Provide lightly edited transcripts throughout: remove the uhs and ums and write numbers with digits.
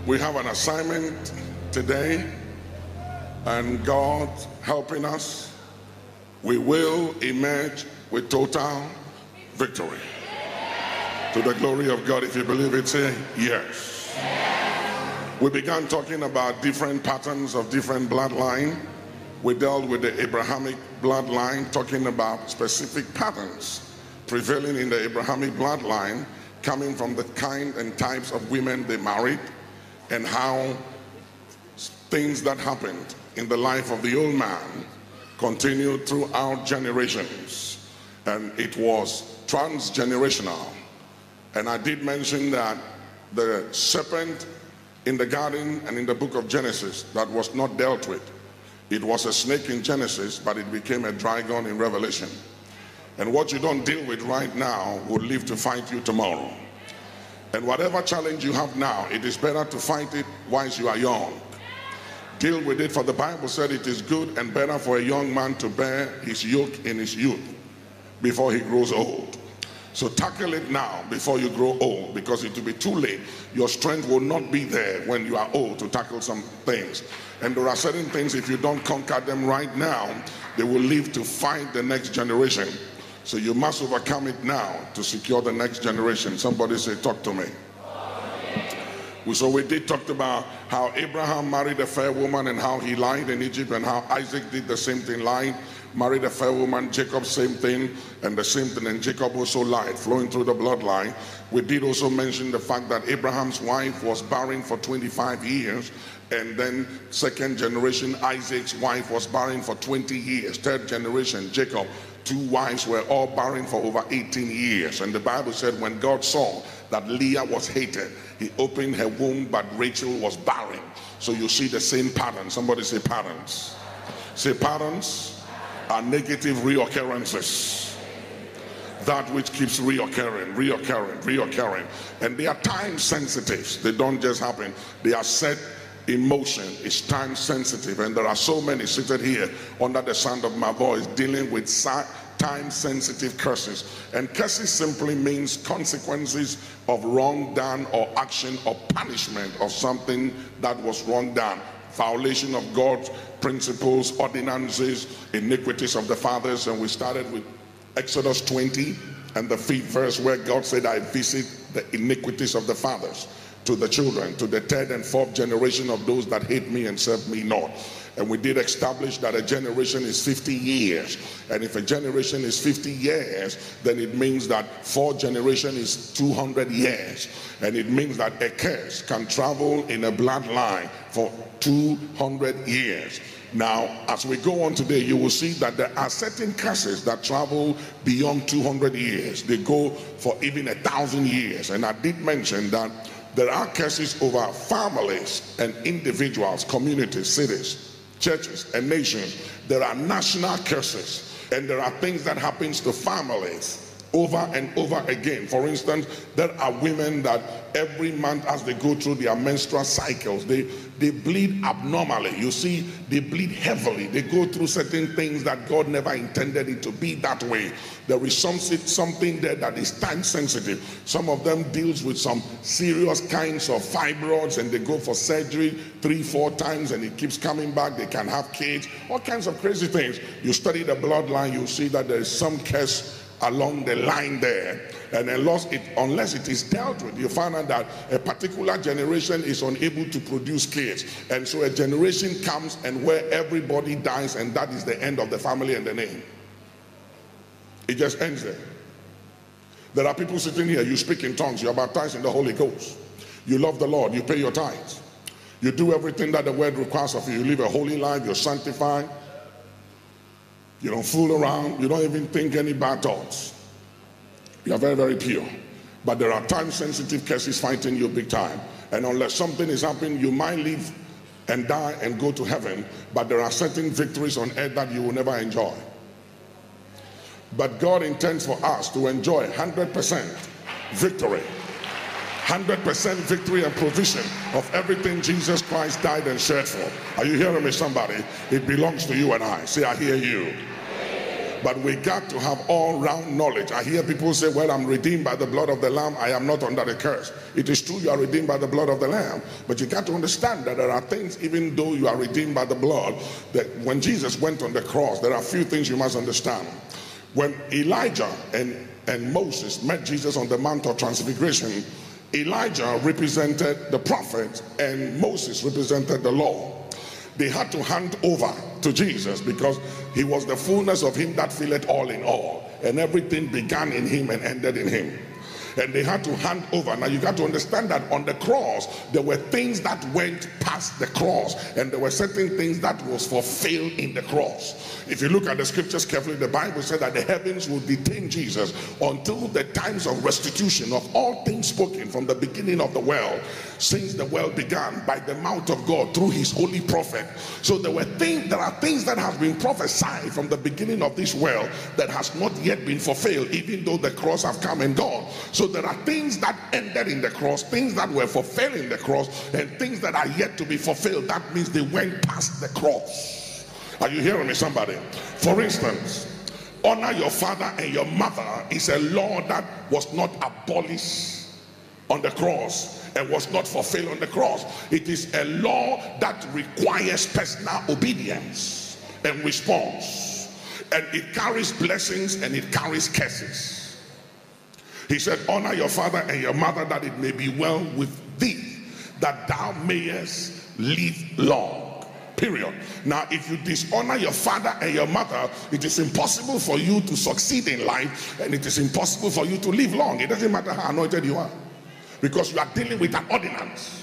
We have an assignment today, and God helping us, we will emerge with total victory. To the glory of God. If you believe it, say yes. We began talking about different patterns of different bloodline. We dealt with the Abrahamic bloodline, talking about specific patterns prevailing in the Abrahamic bloodline, coming from the kind and types of women they married, and how things that happened in the life of the old man continued throughout generations, and it was transgenerational. And I did mention that the serpent in the garden and in the book of Genesis that was not dealt with, it was a snake in Genesis, but it became a dragon in Revelation. And what you don't deal with right now will live to fight you tomorrow. And whatever challenge you have now, it is better to fight it whilst you are young. Deal with it, for the Bible said it is good and better for a young man to bear his yoke in his youth before he grows old. So tackle it now before you grow old, because it will be too late. Your strength will not be there when you are old to tackle some things. And there are certain things, if you don't conquer them right now, they will live to fight the next generation. So you must overcome it now to secure the next generation. Somebody say, talk to me. So we did talk about how Abraham married a fair woman and how he lied in Egypt, and how Isaac did the same thing, lied, married a fair woman, Jacob same thing, and the same thing, and Jacob also lied, flowing through the bloodline. We did also mention the fact that Abraham's wife was barren for 25 years, and then second generation, Isaac's wife was barren for 20 years. Third generation, Jacob, 2 wives were all barren for over 18 years. And the Bible said when God saw that Leah was hated, he opened her womb, but Rachel was barren. So you see the same pattern. Somebody say patterns. Say patterns are negative reoccurrences. That which keeps reoccurring. And they are time sensitive. They don't just happen. They are set in motion. It's time sensitive. And there are so many seated here under the sound of my voice dealing with time sensitive curses. And curses simply means consequences of wrong done or action or punishment of something that was wrong done. Violation of God's principles, ordinances, iniquities of the fathers. And we started with Exodus 20 and the 5th verse, where God said, I visit the iniquities of the fathers to the children, to the 3rd and 4th generation of those that hate me and serve me not. And we did establish that a generation is 50 years. And if a generation is 50 years, then it means that 4 generations is 200 years. And it means that a curse can travel in a bloodline for 200 years. Now, as we go on today, you will see that there are certain curses that travel beyond 200 years. They go for even 1,000 years. And I did mention that there are curses over families and individuals, communities, cities, churches, and nations. There are national curses, and there are things that happens to families over and over again. For instance, there are women that every month as they go through their menstrual cycles, they bleed abnormally. You see, they bleed heavily. They go through certain things that God never intended it to be that way. There is something there that is time sensitive. Some of them deals with some serious kinds of fibroids, and they go for surgery 3-4 times and it keeps coming back. They can have kids, all kinds of crazy things. You study the bloodline, you see that there is some curse along the line there, and unless it is dealt with, you find out that a particular generation is unable to produce kids, and so a generation comes and where everybody dies, and that is the end of the family and the name. It just ends there. There are people sitting here, you speak in tongues, you are baptized in the Holy Ghost, you love the Lord, you pay your tithes, you do everything that the word requires of you, you live a holy life, you're sanctified. You don't fool around. You don't even think any bad thoughts. You are very, very pure. But there are time-sensitive curses fighting you big time. And unless something is happening, you might live and die and go to heaven. But there are certain victories on earth that you will never enjoy. But God intends for us to enjoy 100% victory. 100% victory and provision of everything Jesus Christ died and shed for. Are you hearing me, somebody? It belongs to you and I. Say, I hear you. But we got to have all-round knowledge. I hear people say, well, I'm redeemed by the blood of the Lamb. I am not under the curse. It is true you are redeemed by the blood of the Lamb. But you got to understand that there are things, even though you are redeemed by the blood, that when Jesus went on the cross, there are a few things you must understand. When Elijah and Moses met Jesus on the Mount of Transfiguration, Elijah represented the prophet and Moses represented the law. They had to hand over to Jesus because he was the fullness of him that filleth all in all, and everything began in him and ended in him. And they had to hand over. Now you got to understand that on the cross there were things that went past the cross, and there were certain things that was fulfilled in the cross. If you look at the scriptures carefully, the Bible said that the heavens will detain Jesus until the times of restitution of all things spoken from the beginning of the world, since the world began, by the mouth of God through his holy prophet. So there are things that have been prophesied from the beginning of this world that has not yet been fulfilled, even though the cross have come and gone. So there are things that ended in the cross, things that were fulfilled in the cross, and things that are yet to be fulfilled. That means they went past the cross. Are you hearing me, somebody? For instance, honor your father and your mother is a law that was not abolished on the cross and was not fulfilled on the cross. It is a law that requires personal obedience and response, and it carries blessings and it carries curses. He said, honor your father and your mother, that it may be well with thee, that thou mayest live long. Period. Now, if you dishonor your father and your mother, it is impossible for you to succeed in life, and it is impossible for you to live long. It doesn't matter how anointed you are, because you are dealing with an ordinance.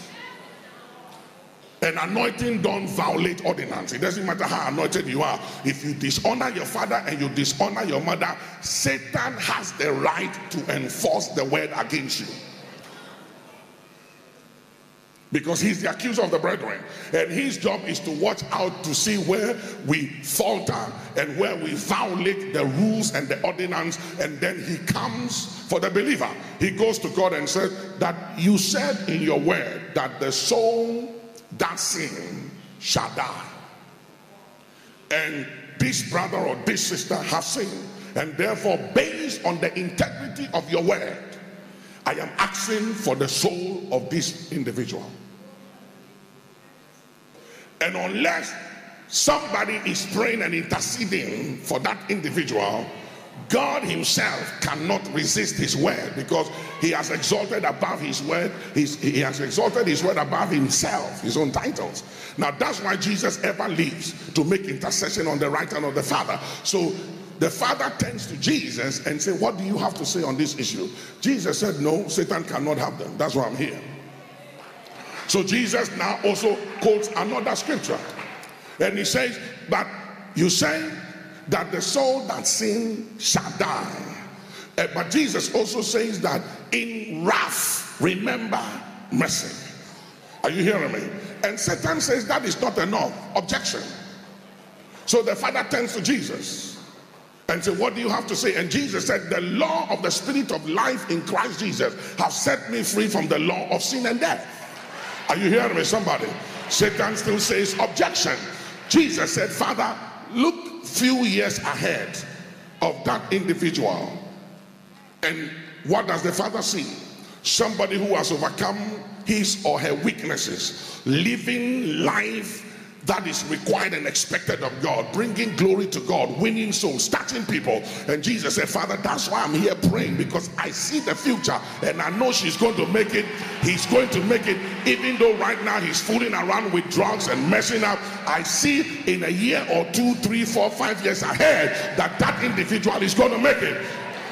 An anointing don't violate ordinance. It doesn't matter how anointed you are. If you dishonor your father and you dishonor your mother, Satan has the right to enforce the word against you, because he's the accuser of the brethren, and his job is to watch out to see where we falter and where we violate the rules and the ordinance. And then he comes for the believer. He goes to God and says that you said in your word that the soul that sin shall die, and this brother or this sister has sinned, and therefore based on the integrity of your word, I am asking for the soul of this individual. And unless somebody is praying and interceding for that individual, God himself cannot resist his word, because he has exalted above his word. He has exalted his word above himself, his own titles. Now that's why Jesus ever lives, to make intercession on the right hand of the Father. So the Father turns to Jesus and says, what do you have to say on this issue? Jesus said, no, Satan cannot have them. That's why I'm here. So Jesus now also quotes another scripture, and he says, but you say that the soul that sins shall die. But Jesus also says that in wrath remember mercy. Are you hearing me? And Satan says that is not enough. Objection. So the Father turns to Jesus and said, what do you have to say? And Jesus said, the law of the Spirit of life in Christ Jesus has set me free from the law of sin and death. Are you hearing me, somebody? Satan still says objection. Jesus said, Father, look few years ahead of that individual, and what does the Father see? Somebody who has overcome his or her weaknesses, living life that is required and expected of God, bringing glory to God, winning souls, touching people. And Jesus said, Father, that's why I'm here praying, because I see the future and I know she's going to make it. He's going to make it, even though right now he's fooling around with drugs and messing up. I see in a year or 2, 3, 4, 5 years ahead that that individual is going to make it.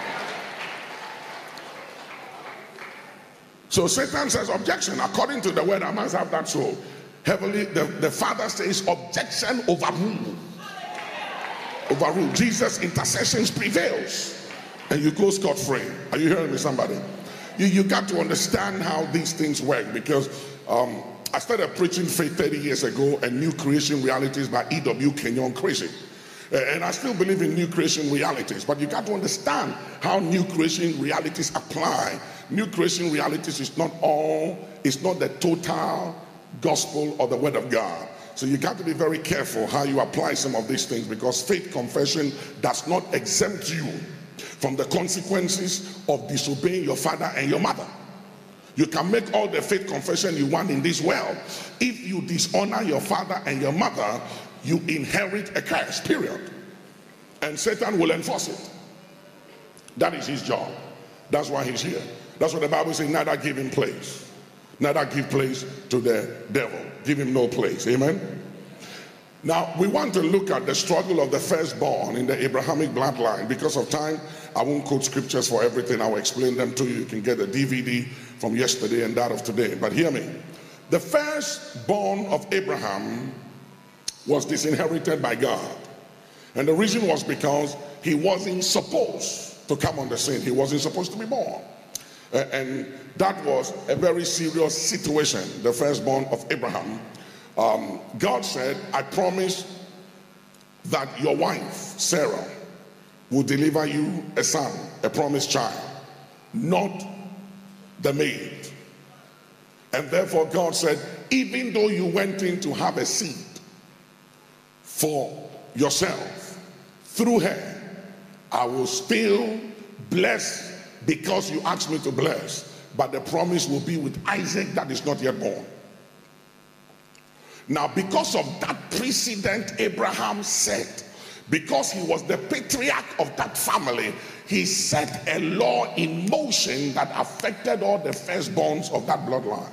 So Satan says objection. According to the word, I must have that soul. Heavenly, the Father says objection overruled. Overruled. Jesus' intercessions prevails, and you go scot-free. Are you hearing me, somebody? You got to understand how these things work, because I started preaching faith 30 years ago, and New Creation Realities by E.W. Kenyon Crazy. And I still believe in new creation realities, but you got to understand how new creation realities apply. New creation realities is not all, it's not the total gospel or the word of God. So you got to be very careful how you apply some of these things, because faith confession does not exempt you from the consequences of disobeying your father and your mother. You can make all the faith confession you want in this world. If you dishonor your father and your mother, you inherit a curse, period. And Satan will enforce it. That is his job. That's why he's here. That's what the Bible says, neither give him place. Neither give place to the devil. Give him no place. Amen? Now, we want to look at the struggle of the firstborn in the Abrahamic bloodline. Because of time, I won't quote scriptures for everything. I will explain them to you. You can get a DVD from yesterday and that of today. But hear me. The firstborn of Abraham was disinherited by God. And the reason was because he wasn't supposed to come on the scene. He wasn't supposed to be born. And that was a very serious situation, the firstborn of Abraham. God said, I promise that your wife, Sarah, will deliver you a son, a promised child, not the maid. And therefore God said, even though you went in to have a seed for yourself, through her, I will still bless because you asked me to bless. But the promise will be with Isaac that is not yet born. Now, because of that precedent Abraham set, because he was the patriarch of that family, he set a law in motion that affected all the firstborns of that bloodline.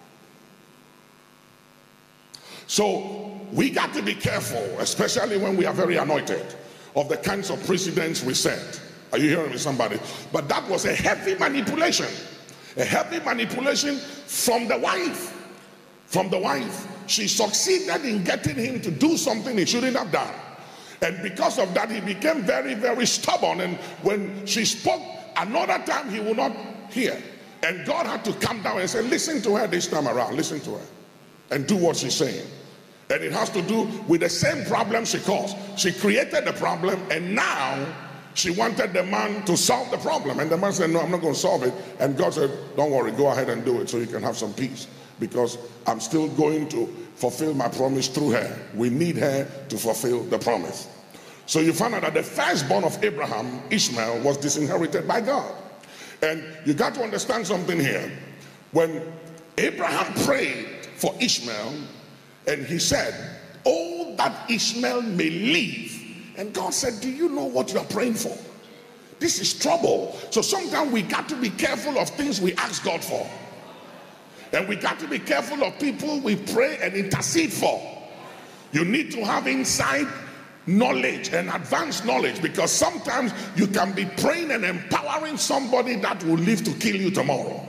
So we got to be careful, especially when we are very anointed, of the kinds of precedents we set. Are you hearing me, somebody? But that was a heavy manipulation. A heavy manipulation from the wife. From the wife. She succeeded in getting him to do something he shouldn't have done. And because of that, he became very, very stubborn. And when she spoke another time, he would not hear. And God had to come down and say, listen to her this time around. Listen to her. And do what she's saying. And it has to do with the same problem she caused. She created the problem, and now she wanted the man to solve the problem. And the man said, no, I'm not going to solve it. And God said, don't worry, go ahead and do it so you can have some peace. Because I'm still going to fulfill my promise through her. We need her to fulfill the promise. So you find out that the firstborn of Abraham, Ishmael, was disinherited by God. And you got to understand something here. When Abraham prayed for Ishmael, and he said, oh, that Ishmael may live. And God said, do you know what you are praying for? This is trouble. So sometimes we got to be careful of things we ask God for. And we got to be careful of people we pray and intercede for. You need to have inside knowledge and advanced knowledge, because sometimes you can be praying and empowering somebody that will live to kill you tomorrow.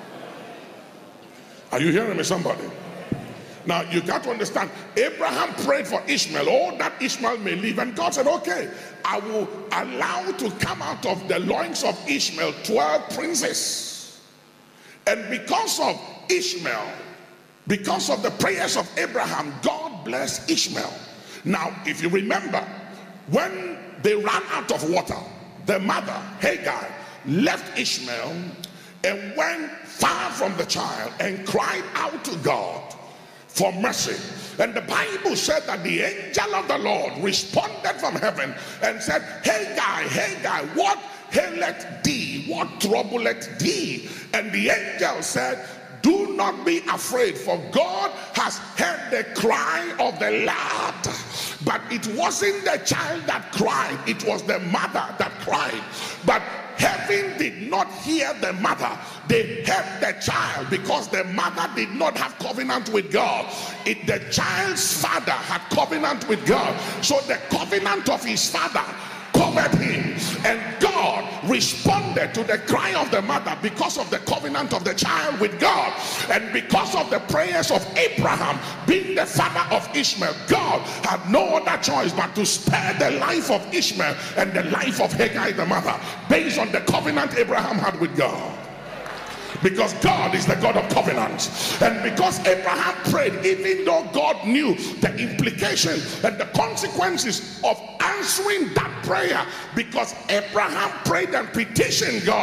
Are you hearing me, somebody? Now you got to understand, Abraham prayed for Ishmael, oh, that Ishmael may live. And God said, okay, I will allow to come out of the loins of Ishmael 12 princes. And because of Ishmael, because of the prayers of Abraham, God blessed Ishmael. Now, if you remember, when they ran out of water, the mother, Hagar, left Ishmael and went far from the child and cried out to God for mercy. And the Bible said that the angel of the Lord responded from heaven and said, Hagar, what aileth thee? What troubleth thee? And the angel said, do not be afraid, for God has heard the cry of the lad. But it wasn't the child that cried, it was the mother that cried. But heaven did not hear the mother, they heard the child, because the mother did not have covenant with God. The child's father had covenant with God. So the covenant of his father covered him, and God responded to the cry of the mother because of the covenant of the child with God. And because of the prayers of Abraham being the father of Ishmael, God had no other choice but to spare the life of Ishmael and the life of Hagar the mother, based on the covenant Abraham had with God. Because God is the God of covenants. And because Abraham prayed, even though God knew the implications and the consequences of answering that prayer, because Abraham prayed and petitioned God,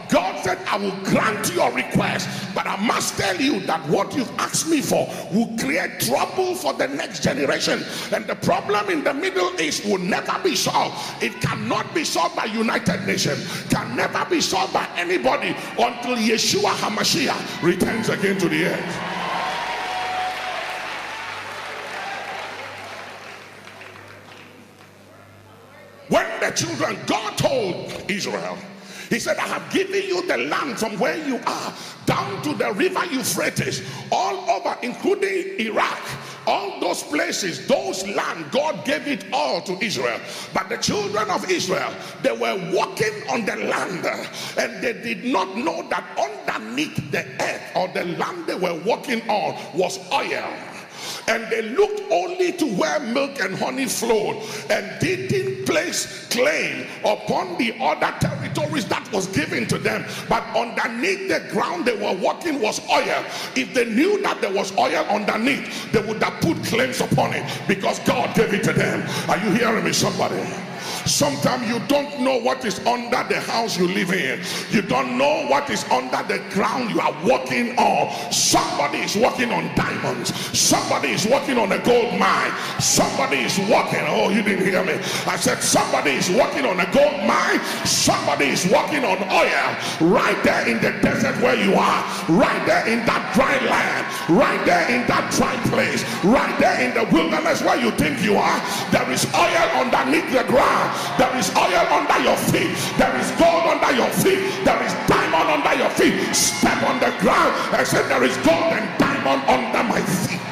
God said, I will grant your request, but I must tell you that what you've asked me for will create trouble for the next generation. And the problem in the Middle East will never be solved. It cannot be solved by United Nations, can never be solved by anybody until Yeshua HaMashiach returns again to the earth. When the children, God told Israel, he said, I have given you the land from where you are down to the river Euphrates, all over, including Iraq, all those places, those land, God gave it all to Israel. But the children of Israel, they were walking on the land, and they did not know that underneath the earth or the land they were walking on was oil. And they looked only to where milk and honey flowed, and didn't place claim upon the other territories that was given to them. But underneath the ground they were walking was oil. If they knew that there was oil underneath, they would have put claims upon it, because God gave it to them. Are you hearing me, somebody? Sometimes you don't know what is under the house you live in. You don't know what is under the ground you are walking on. Somebody is walking on diamonds. Somebody is walking on a gold mine. Somebody is walking, oh, you didn't hear me. I said somebody is walking on a gold mine. Somebody is walking on oil right there in the desert where you are, right there in that dry land, right there in that dry place, right there in the wilderness where you think you are. There is oil underneath the ground. There is oil under your feet. There is gold under your feet. There is diamond under your feet. Step on the ground and say, there is gold and diamond under my feet.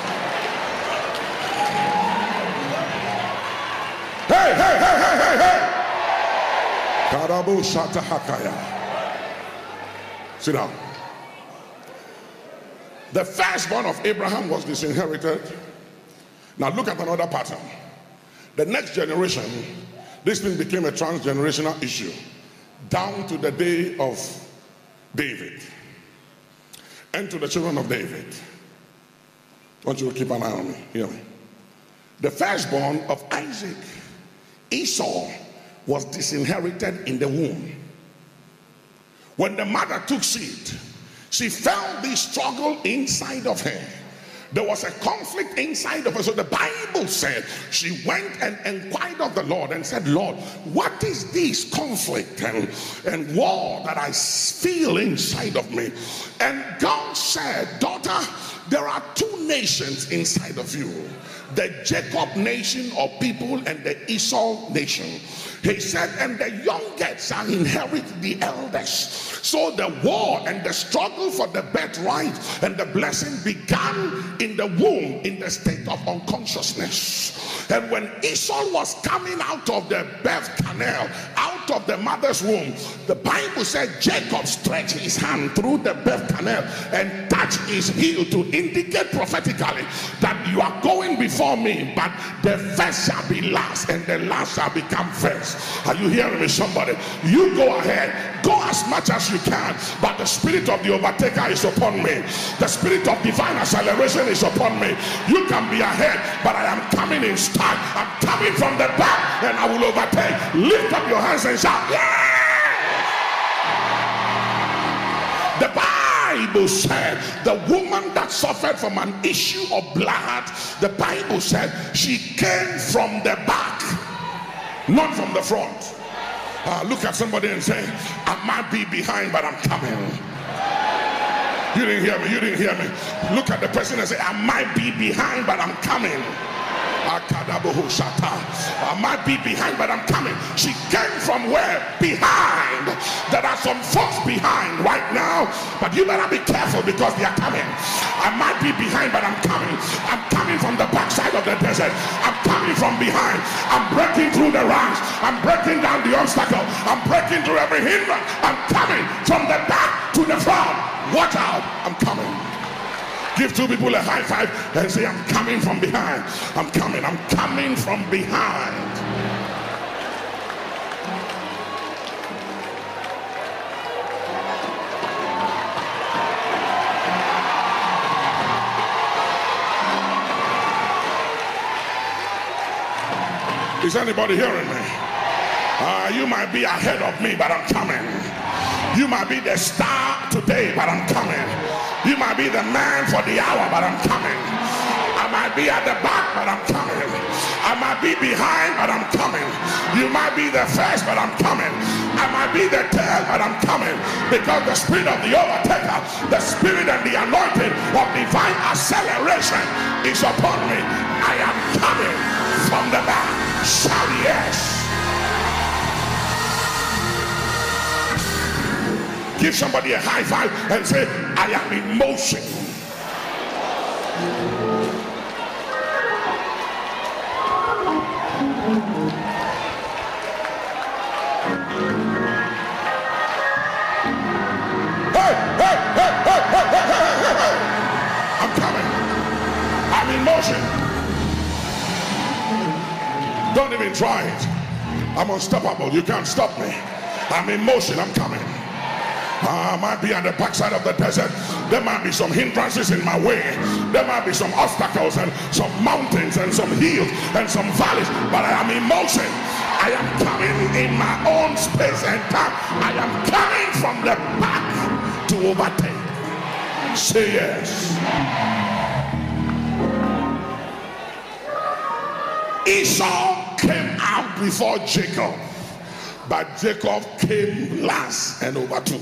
Hey, hey, hey, hey, hey, hey. Karabu Shata Hakaya. Sit down. The firstborn of Abraham was disinherited. Now look at another pattern. The next generation, this thing became a transgenerational issue down to the day of David and to the children of David. I want you to keep an eye on me. Hear me. The firstborn of Isaac, Esau, was disinherited in the womb. When the mother took seed, she felt this struggle inside of her. There was a conflict inside of her. So the Bible said she went and inquired of the Lord and said, Lord, what is this conflict and war that I feel inside of me? And God said, daughter, there are two nations inside of you, the Jacob nation or people and the Esau nation. He said, and the youngest shall inherit the eldest. So the war and the struggle for the birthright and the blessing began in the womb, in the state of unconsciousness. And when Esau was coming out of the birth canal, out of the mother's womb, the Bible said Jacob stretched his hand through the birth canal and touched his heel to indicate prophetically that you are going before me, but the first shall be last and the last shall become first. Are you hearing me, somebody? You go ahead, go as much as you can, but the spirit of the overtaker is upon me. The spirit of divine acceleration is upon me. You can be ahead, but I am coming in style. I'm coming from the back and I will overtake. Lift up your hands and shout, yeah! The Bible said the woman that suffered from an issue of blood, the Bible said she came from the back, not from the front. Look at somebody and say, I might be behind, but I'm coming. You didn't hear me. You didn't hear me. Look at the person and say, I might be behind, but I'm coming. I might be behind, but I'm coming. She came from where? Behind. There are some folks behind right now, but you better be careful because they are coming. I might be behind, but I'm coming. I'm coming from the backside of the desert. I'm coming from behind. I'm breaking through the ranks. I'm breaking down the obstacle. I'm breaking through every hindrance. I'm coming from the back to the front. Watch out. I'm coming. Give two people a high five and say, I'm coming from behind. I'm coming from behind. Is anybody hearing me? You might be ahead of me, but I'm coming. You might be the star today, but I'm coming. You might be the man for the hour, but I'm coming. I might be at the back, but I'm coming. I might be behind, but I'm coming. You might be the first, but I'm coming. I might be the tail, but I'm coming. Because the spirit of the overtaker, the spirit and the anointing of divine acceleration is upon me. I am coming from the back. Shout yes. Give somebody a high five and say, I am in motion. I'm coming. I'm in motion. Don't even try it. I'm unstoppable. You can't stop me. I'm in motion. I'm coming. I might be on the backside of the desert. There might be some hindrances in my way. There might be some obstacles and some mountains and some hills and some valleys, but I am in motion. I am coming in my own space and time. I am coming from the back to overtake. Say yes. Esau came out before Jacob, but Jacob came last and overtook.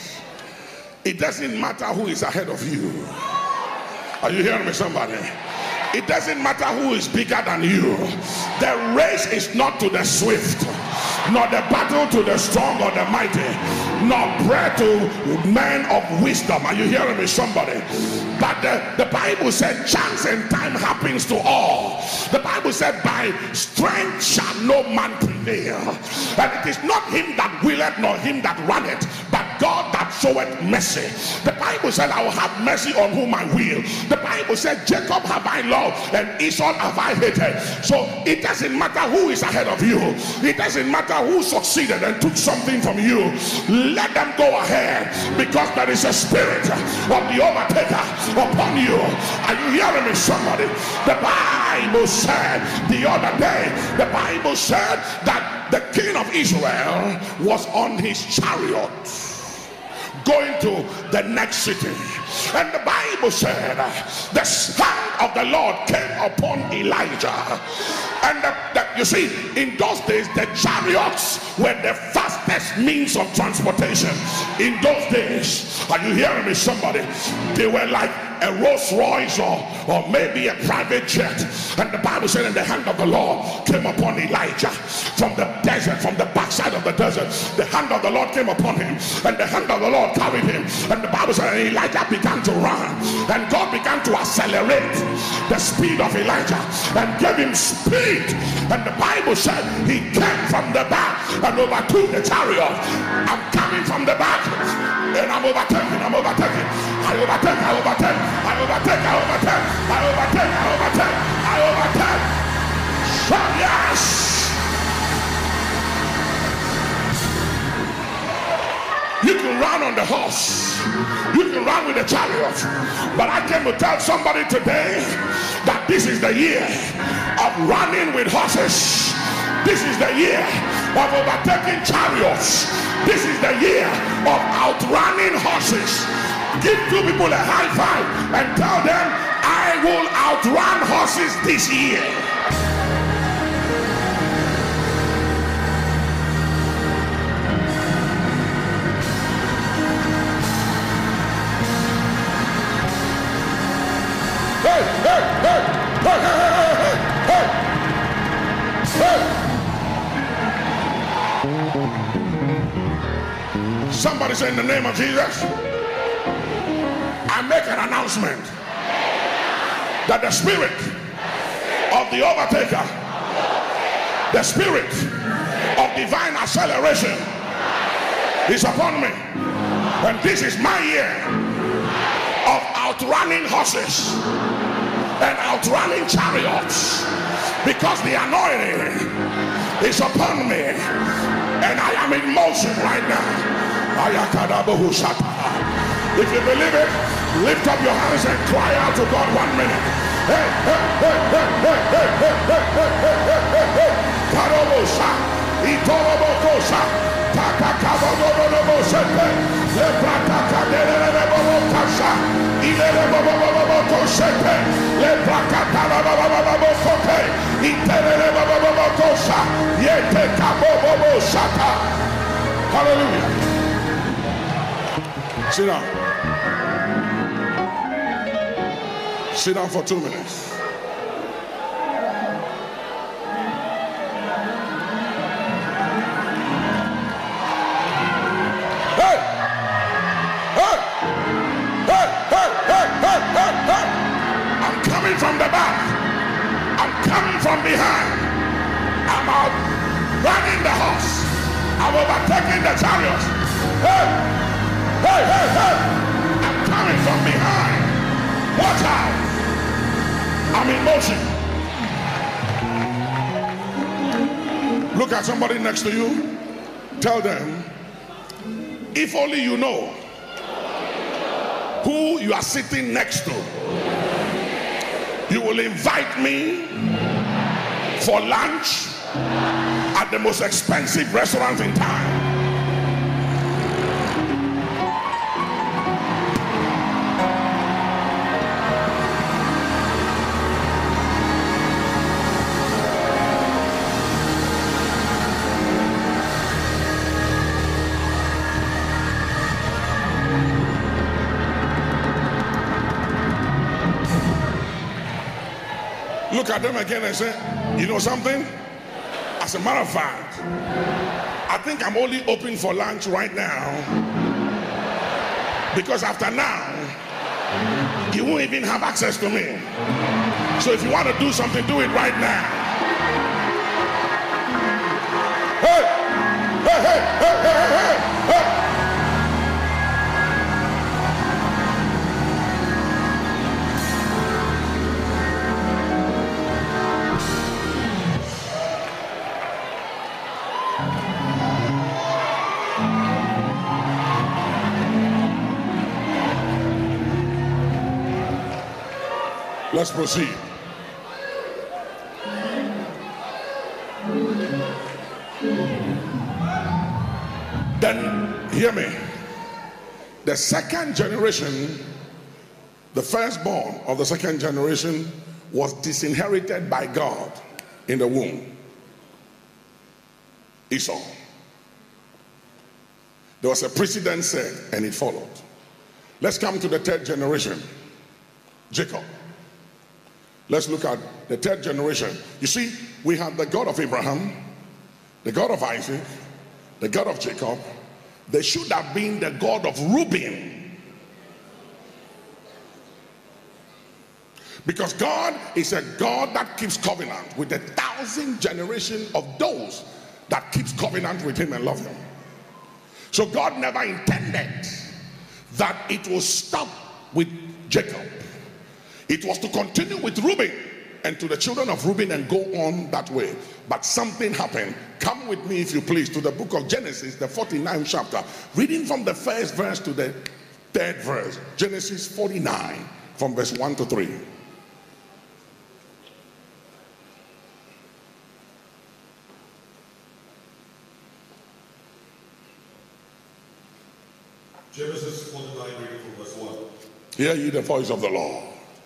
It doesn't matter who is ahead of you. Are you hearing me, somebody? It doesn't matter who is bigger than you. The race is not to the swift, nor the battle to the strong or the mighty, nor bread to men of wisdom. Are you hearing me, somebody? But the Bible said chance and time happens to all. The Bible said by strength shall no man prevail. And it is not him that willeth nor him that runneth, but God that showeth mercy. The Bible said I will have mercy on whom I will. The Bible said Jacob have I loved and Esau have I hated. So it doesn't matter who is ahead of you. It doesn't matter who succeeded and took something from you. Let them go ahead, because there is a spirit of the overtaker upon you. Are you hearing me, somebody? The Bible said the other day, the Bible said that the king of Israel was on his chariot going to the next city, and the Bible said the hand of the Lord came upon Elijah. And you see, in those days the chariots were the fastest means of transportation. In those days, are you hearing me, somebody? They were like a Rolls Royce or maybe a private jet. And the Bible said, in the hand of the Lord came upon Elijah from the desert, from the backside of the desert. The hand of the Lord came upon him, and the hand of the Lord carried him. And the Bible said Elijah began to run, and God began to accelerate the speed of Elijah and gave him speed. And the Bible said he came from the back and overtook the chariot. I'm coming from the back and I'm overtaking. I'm overtaking. I overtake. I overtake. I overtake. I overtake. I overtake. I overtake. I overtake. So yes. You can run on the horse, you can run with the chariot, but I came to tell somebody today that this is the year of running with horses. This is the year of overtaking chariots. This is the year of outrunning horses. Give two people a high five and tell them, I will outrun horses this year. Somebody say, in the name of Jesus, I make an announcement that the spirit of the overtaker, the spirit of divine acceleration is upon me. And this is my year of outrunning horses and outrunning chariots, because the anointing is upon me and I am in motion right now. If you believe it, lift up your hands and cry out to God 1 minute. Hey, hey, hey, hey, hey, hey, hey, hey, hey, hey, hey, hey. Karobosa, Itorobokosa, Takakabogobosa, Hallelujah. Sit down. Sit down for 2 minutes. Hey! Hey! Hey! Hey! Hey! Hey! Hey! Hey! I'm coming from the back. I'm coming from behind. I'm out running the horse. I'm overtaking the chariots. Hey! Hey! Hey! Hey! I'm coming from behind. Watch out! I'm in motion. Look at somebody next to you. Tell them, if only you know who you are sitting next to, you will invite me for lunch at the most expensive restaurant in town. Look at them again and say, you know something? As a matter of fact, I think I'm only open for lunch right now, because after now, you won't even have access to me. So if you want to do something, do it right now. Hey! Hey! Hey! Hey! Hey! Hey! Hey! Let's proceed. Then, hear me. The second generation, the firstborn of the second generation, was disinherited by God in the womb. Esau. There was a precedent set and it followed. Let's come to the third generation, Jacob. Let's look at the third generation. You see, we have the God of Abraham, the God of Isaac, the God of Jacob. There should have been the God of Reuben. Because God is a God that keeps covenant with 1,000 generations of those that keeps covenant with him and love him. So God never intended that it will stop with Jacob. It was to continue with Reuben and to the children of Reuben and go on that way. But something happened. Come with me, if you please, to the book of Genesis, the 49th chapter. Reading from the first verse to the third verse. Genesis 49, from verse 1 to 3. Genesis 49, reading from verse 1. Hear ye the voice of the Lord.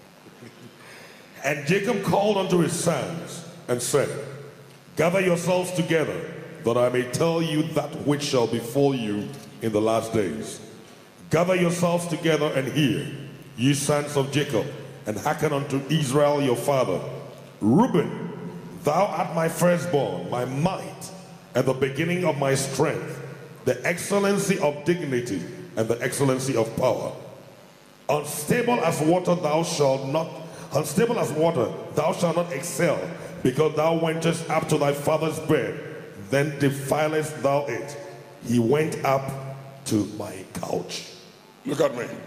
And Jacob called unto his sons and said, Gather yourselves together, that I may tell you that which shall befall you in the last days. Gather yourselves together and hear, ye sons of Jacob, and hearken unto Israel your father. Reuben, thou art my firstborn, my might, and the beginning of my strength, the excellency of dignity, and the excellency of power. Unstable as water thou shalt not excel, because thou wentest up to thy father's bed, then defilest thou it. He went up to my couch. Look at me.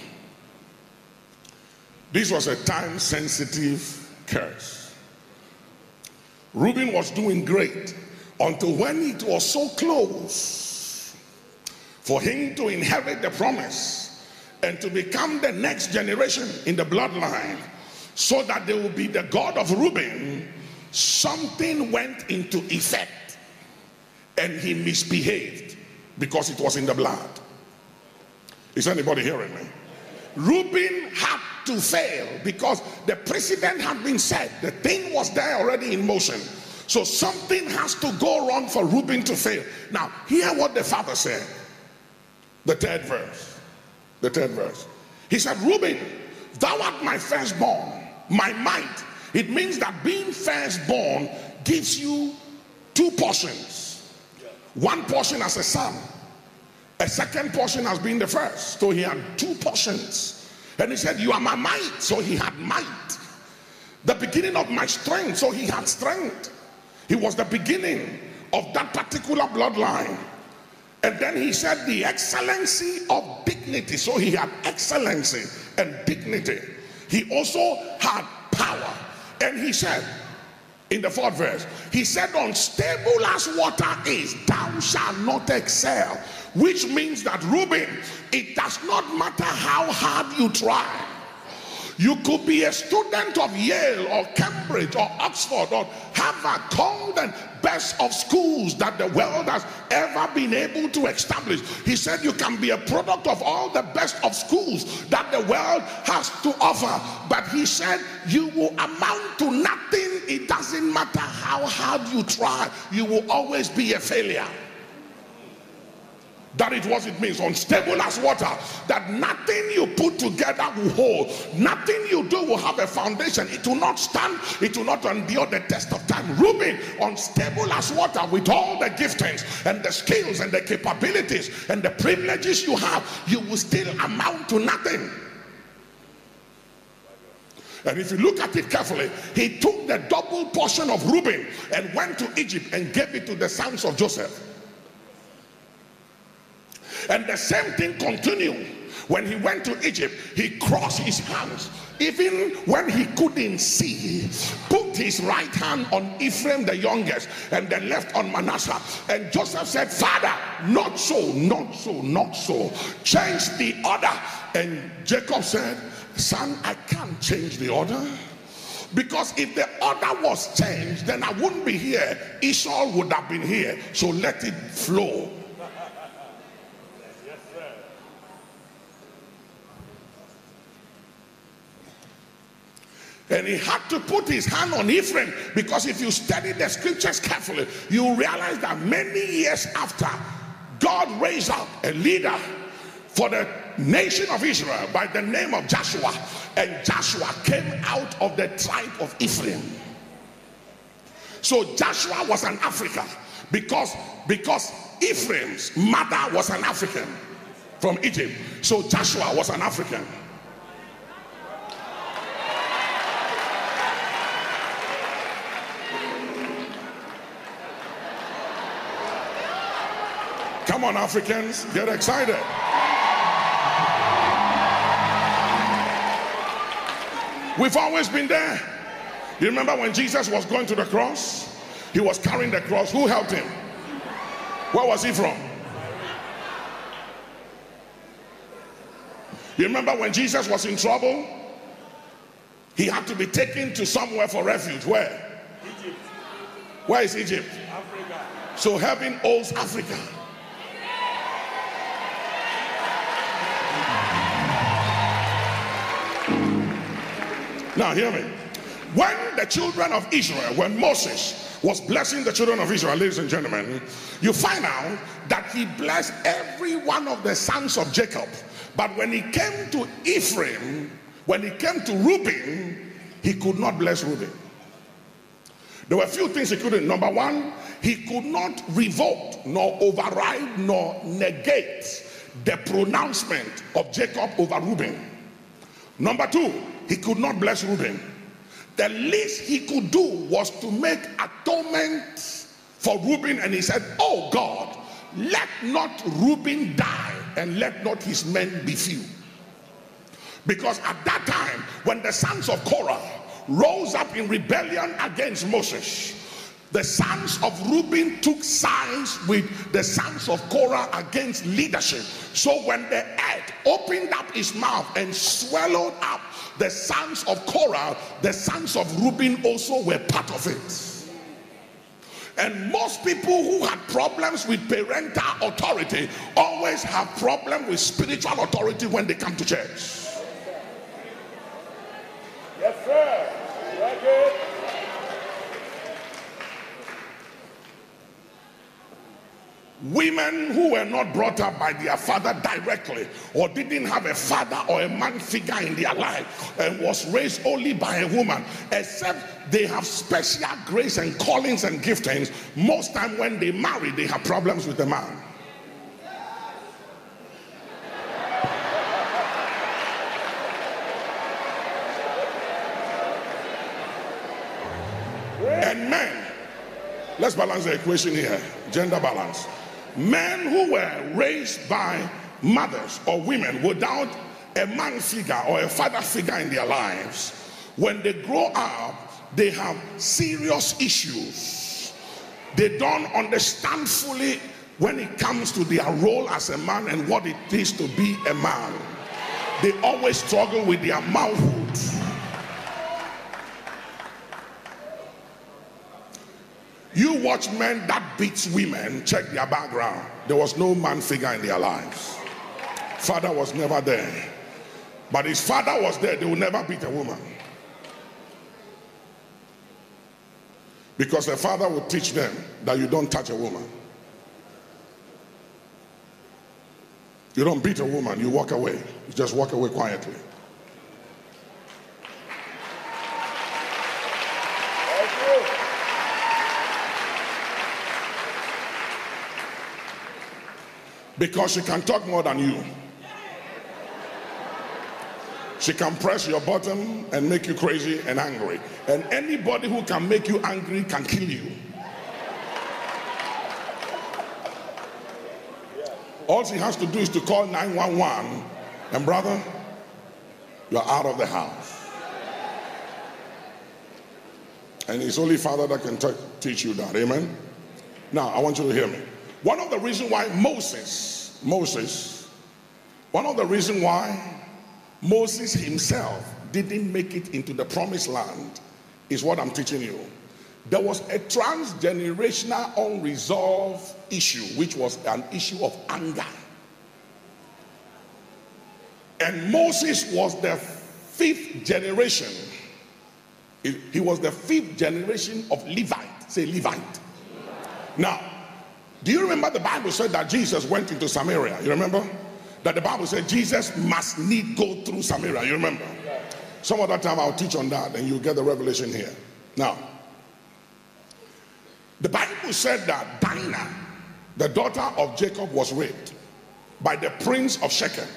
This was a time-sensitive curse. Reuben was doing great until when it was so close for him to inherit the promise and to become the next generation in the bloodline, so that there will be the God of Reuben. Something went into effect and he misbehaved because it was in the blood. Is anybody hearing me? Reuben had to fail because the precedent had been set. The thing was there already in motion. So something has to go wrong for Reuben to fail. Now, hear what the father said. The third verse. The third verse. He said, Reuben, thou art my firstborn, my might. It means that being firstborn gives you two portions. One portion as a son. A second portion as being the first. So he had two portions. And he said, you are my might. So he had might. The beginning of my strength. So he had strength. He was the beginning of that particular bloodline. And then he said the excellency of dignity. So he had excellency and dignity. He also had power. And he said, in the fourth verse, he said, unstable as water is, thou shalt not excel. Which means that, Reuben, it does not matter how hard you try. You could be a student of Yale or Cambridge or Oxford or Harvard, called and best of schools that the world has ever been able to establish. He said you can be a product of all the best of schools that the world has to offer. But he said you will amount to nothing. It doesn't matter how hard you try. You will always be a failure. That is what it means, unstable as water, that nothing you put together will hold, nothing you do will have a foundation. It will not stand, it will not endure the test of time. Reuben, unstable as water, with all the giftings and the skills and the capabilities and the privileges you have, you will still amount to nothing. And if you look at it carefully, he took the double portion of Reuben and went to Egypt and gave it to the sons of Joseph. And the same thing continued. When he went to Egypt, he crossed his hands. Even when he couldn't see, put his right hand on Ephraim the youngest and the left on Manasseh. And Joseph said, Father, not so, not so, not so. Change the order. And Jacob said, son, I can't change the order. Because if the order was changed, then I wouldn't be here. Esau would have been here. So let it flow. And he had to put his hand on Ephraim, because if you study the scriptures carefully, you realize that many years after, God raised up a leader for the nation of Israel by the name of Joshua. And Joshua came out of the tribe of Ephraim. So Joshua was an African because Ephraim's mother was an African from Egypt. So Joshua was an African. Come on, Africans, get excited. We've always been there. You remember when Jesus was going to the cross? He was carrying the cross. Who helped him? Where was he from? You remember when Jesus was in trouble? He had to be taken to somewhere for refuge. Where? Egypt. Where is Egypt? Africa. So heaven owes Africa. Now hear me. When the children of Israel, when Moses was blessing the children of Israel, ladies and gentlemen, you find out that he blessed every one of the sons of Jacob. But when he came to Ephraim, when he came to Reuben, he could not bless Reuben. There were a few things he couldn't. Number one, he could not revoke, nor override, nor negate the pronouncement of Jacob over Reuben. Number two, he could not bless Reuben. The least he could do was to make atonement for Reuben, and he said, oh God, let not Reuben die, and let not his men be few. Because at that time, when the sons of Korah rose up in rebellion against Moses, the sons of Reuben took sides with the sons of Korah against leadership. So when the earth opened up its mouth and swallowed up the sons of Korah, the sons of Reuben also were part of it. And most people who had problems with parental authority always have problems with spiritual authority when they come to church. Yes, sir. Like it. Women who were not brought up by their father directly, or didn't have a father or a man figure in their life, and was raised only by a woman, except they have special grace and callings and giftings, most time when they marry, they have problems with the man. And men, let's balance the equation here, gender balance. Men who were raised by mothers or women without a man figure or a father figure in their lives, when they grow up, they have serious issues. They don't understand fully when it comes to their role as a man and what it is to be a man. They always struggle with their manhood. You watch men that beats women, check their background. There was no man figure in their lives. Father was never there. But his father was there, they will never beat a woman. Because the father will teach them that you don't touch a woman. You don't beat a woman, you walk away. You just walk away quietly. Because she can talk more than you. She can press your button and make you crazy and angry. And anybody who can make you angry can kill you. All she has to do is to call 911, and brother, you're out of the house. And it's only Father that can teach you that. Amen? Now, I want you to hear me. One of the reasons why Moses himself didn't make it into the promised land is what I'm teaching you. There was a transgenerational unresolved issue, which was an issue of anger. And Moses was the 5th generation. He was the 5th generation of Levite. Say Levite. Now, do you remember the Bible said that Jesus went into Samaria? You remember? That the Bible said Jesus must need go through Samaria. You remember? Some other time I'll teach on that and you'll get the revelation here. Now, the Bible said that Dinah, the daughter of Jacob, was raped by the prince of Shechem.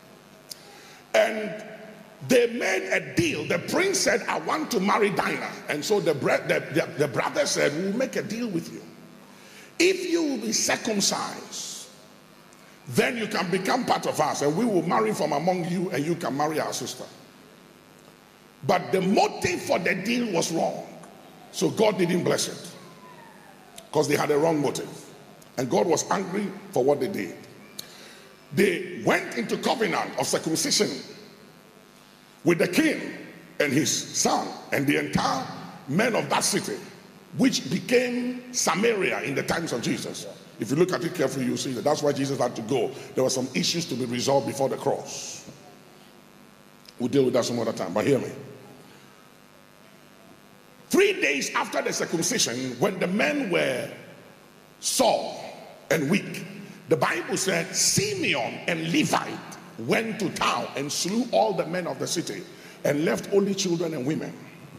And they made a deal. The prince said, I want to marry Dinah. And so the brother said, we'll make a deal with you. If you will be circumcised, then you can become part of us and we will marry from among you and you can marry our sister. But the motive for the deal was wrong. So God didn't bless it because they had a wrong motive. And God was angry for what they did. They went into covenant of circumcision with the king and his son and the entire men of that city, which became Samaria in the times of Jesus. If you look at it carefully, you'll see that that's why Jesus had to go. There were some issues to be resolved before the cross. We'll deal with that some other time, but hear me. 3 days after the circumcision, when the men were sore and weak, the Bible said Simeon and Levite went to town and slew all the men of the city and left only children and women.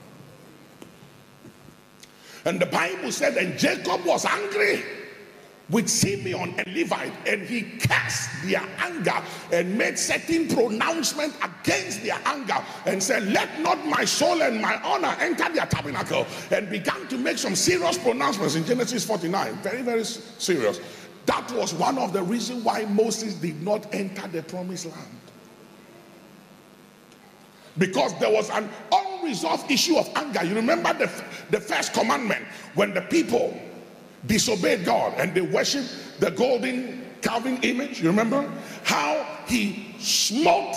And the Bible said, and Jacob was angry with Simeon and Levite, and he cast their anger and made certain pronouncements against their anger and said, let not my soul and my honor enter their tabernacle, and began to make some serious pronouncements in Genesis 49. Very, very serious. That was one of the reasons why Moses did not enter the promised land. Because there was an unresolved issue of anger. You remember the first commandment when the people disobeyed God and they worshiped the golden carving image? You remember how he smote?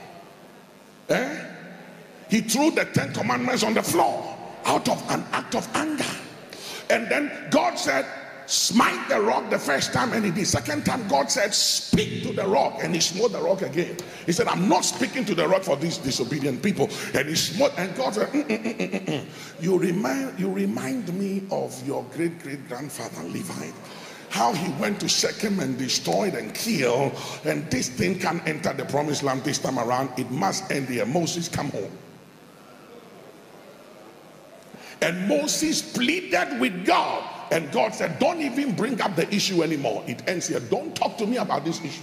He threw the 10 commandments on the floor out of an act of anger. And then God said, smite the rock the first time, and the second time God said, speak to the rock, and he smote the rock again. He said, I'm not speaking to the rock for these disobedient people. And he smote, and God said, You remind me of your great-great-grandfather Levi, how he went to Shechem and destroyed and killed, and this thing can't enter the promised land this time around. It must end here. Moses, come home. And Moses pleaded with God, and God said, don't even bring up the issue anymore. It ends here. Don't talk to me about this issue.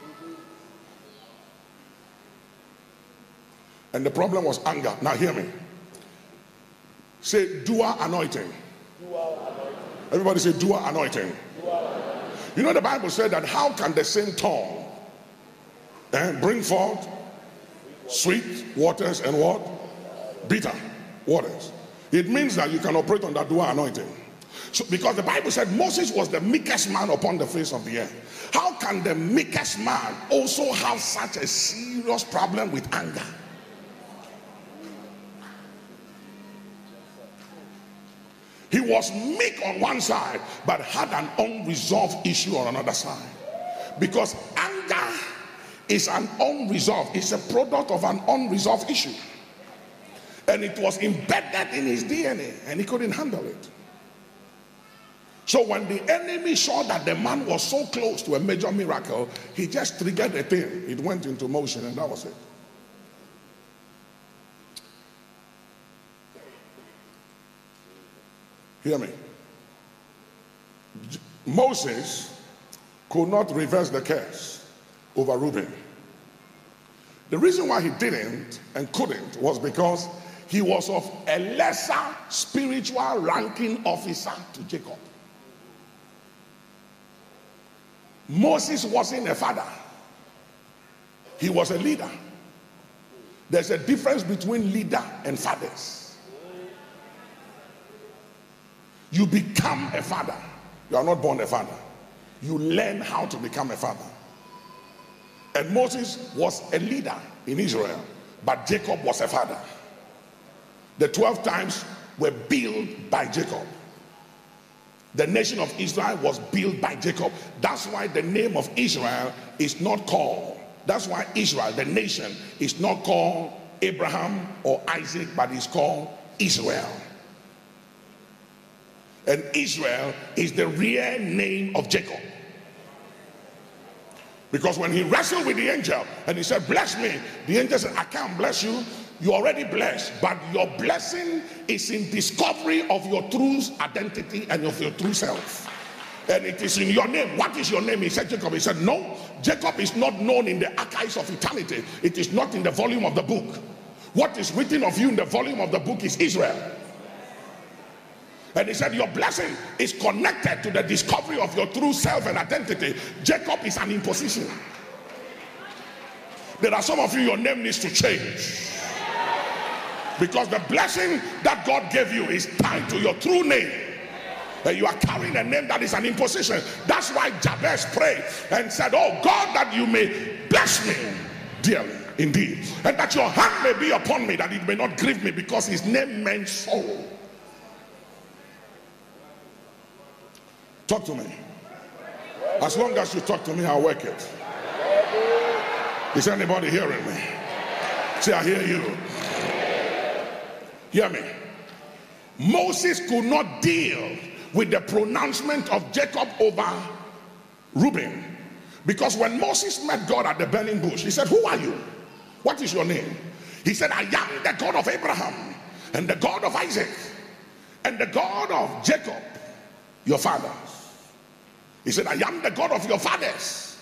And the problem was anger. Now hear me. Say, dual anointing. Everybody say, dual anointing. You know, the Bible said that how can the same tongue bring forth sweet waters and what? Bitter waters. It means that you can operate on that dual anointing. So, because the Bible said Moses was the meekest man upon the face of the earth. How can the meekest man also have such a serious problem with anger? He was meek on one side, but had an unresolved issue on another side. Because anger is an unresolved, it's a product of an unresolved issue. And it was embedded in his DNA, and he couldn't handle it. So when the enemy saw that the man was so close to a major miracle, he just triggered a thing. It went into motion, and that was it. Hear me. Moses could not reverse the curse over Reuben. The reason why he didn't and couldn't was because he was of a lesser spiritual ranking officer to Jacob. Moses wasn't a father. He was a leader. There's a difference between leader and fathers. You become a father. You are not born a father. You learn how to become a father. And Moses was a leader in Israel, but Jacob was a father. The 12 tribes were built by Jacob. The nation of Israel was built by Jacob. That's why the name of Israel is not called. That's why Israel, the nation, is not called Abraham or Isaac, but is called Israel. And Israel is the real name of Jacob. Because when he wrestled with the angel and he said, bless me, the angel said, I can't bless you. You're already blessed, but your blessing is in discovery of your true identity and of your true self. And it is in your name. What is your name? He said Jacob. He said, no, Jacob is not known in the archives of eternity. It is not in the volume of the book. What is written of you in the volume of the book is Israel. And he said, your blessing is connected to the discovery of your true self and identity. Jacob is an imposition. There are some of you, your name needs to change. Because the blessing that God gave you is tied to your true name. And you are carrying a name that is an imposition. That's why Jabez prayed and said, oh God, that you may bless me dearly indeed. And that your hand may be upon me, that it may not grieve me, because his name meant soul. Talk to me. As long as you talk to me, I'll work it. Is anybody hearing me? Say, I hear you. Hear me. Moses could not deal with the pronouncement of Jacob over Reuben, because when Moses met God at the burning bush, he said, who are you? What is your name? He said, I am the God of Abraham and the God of Isaac and the God of Jacob, your fathers. He said, I am the God of your fathers.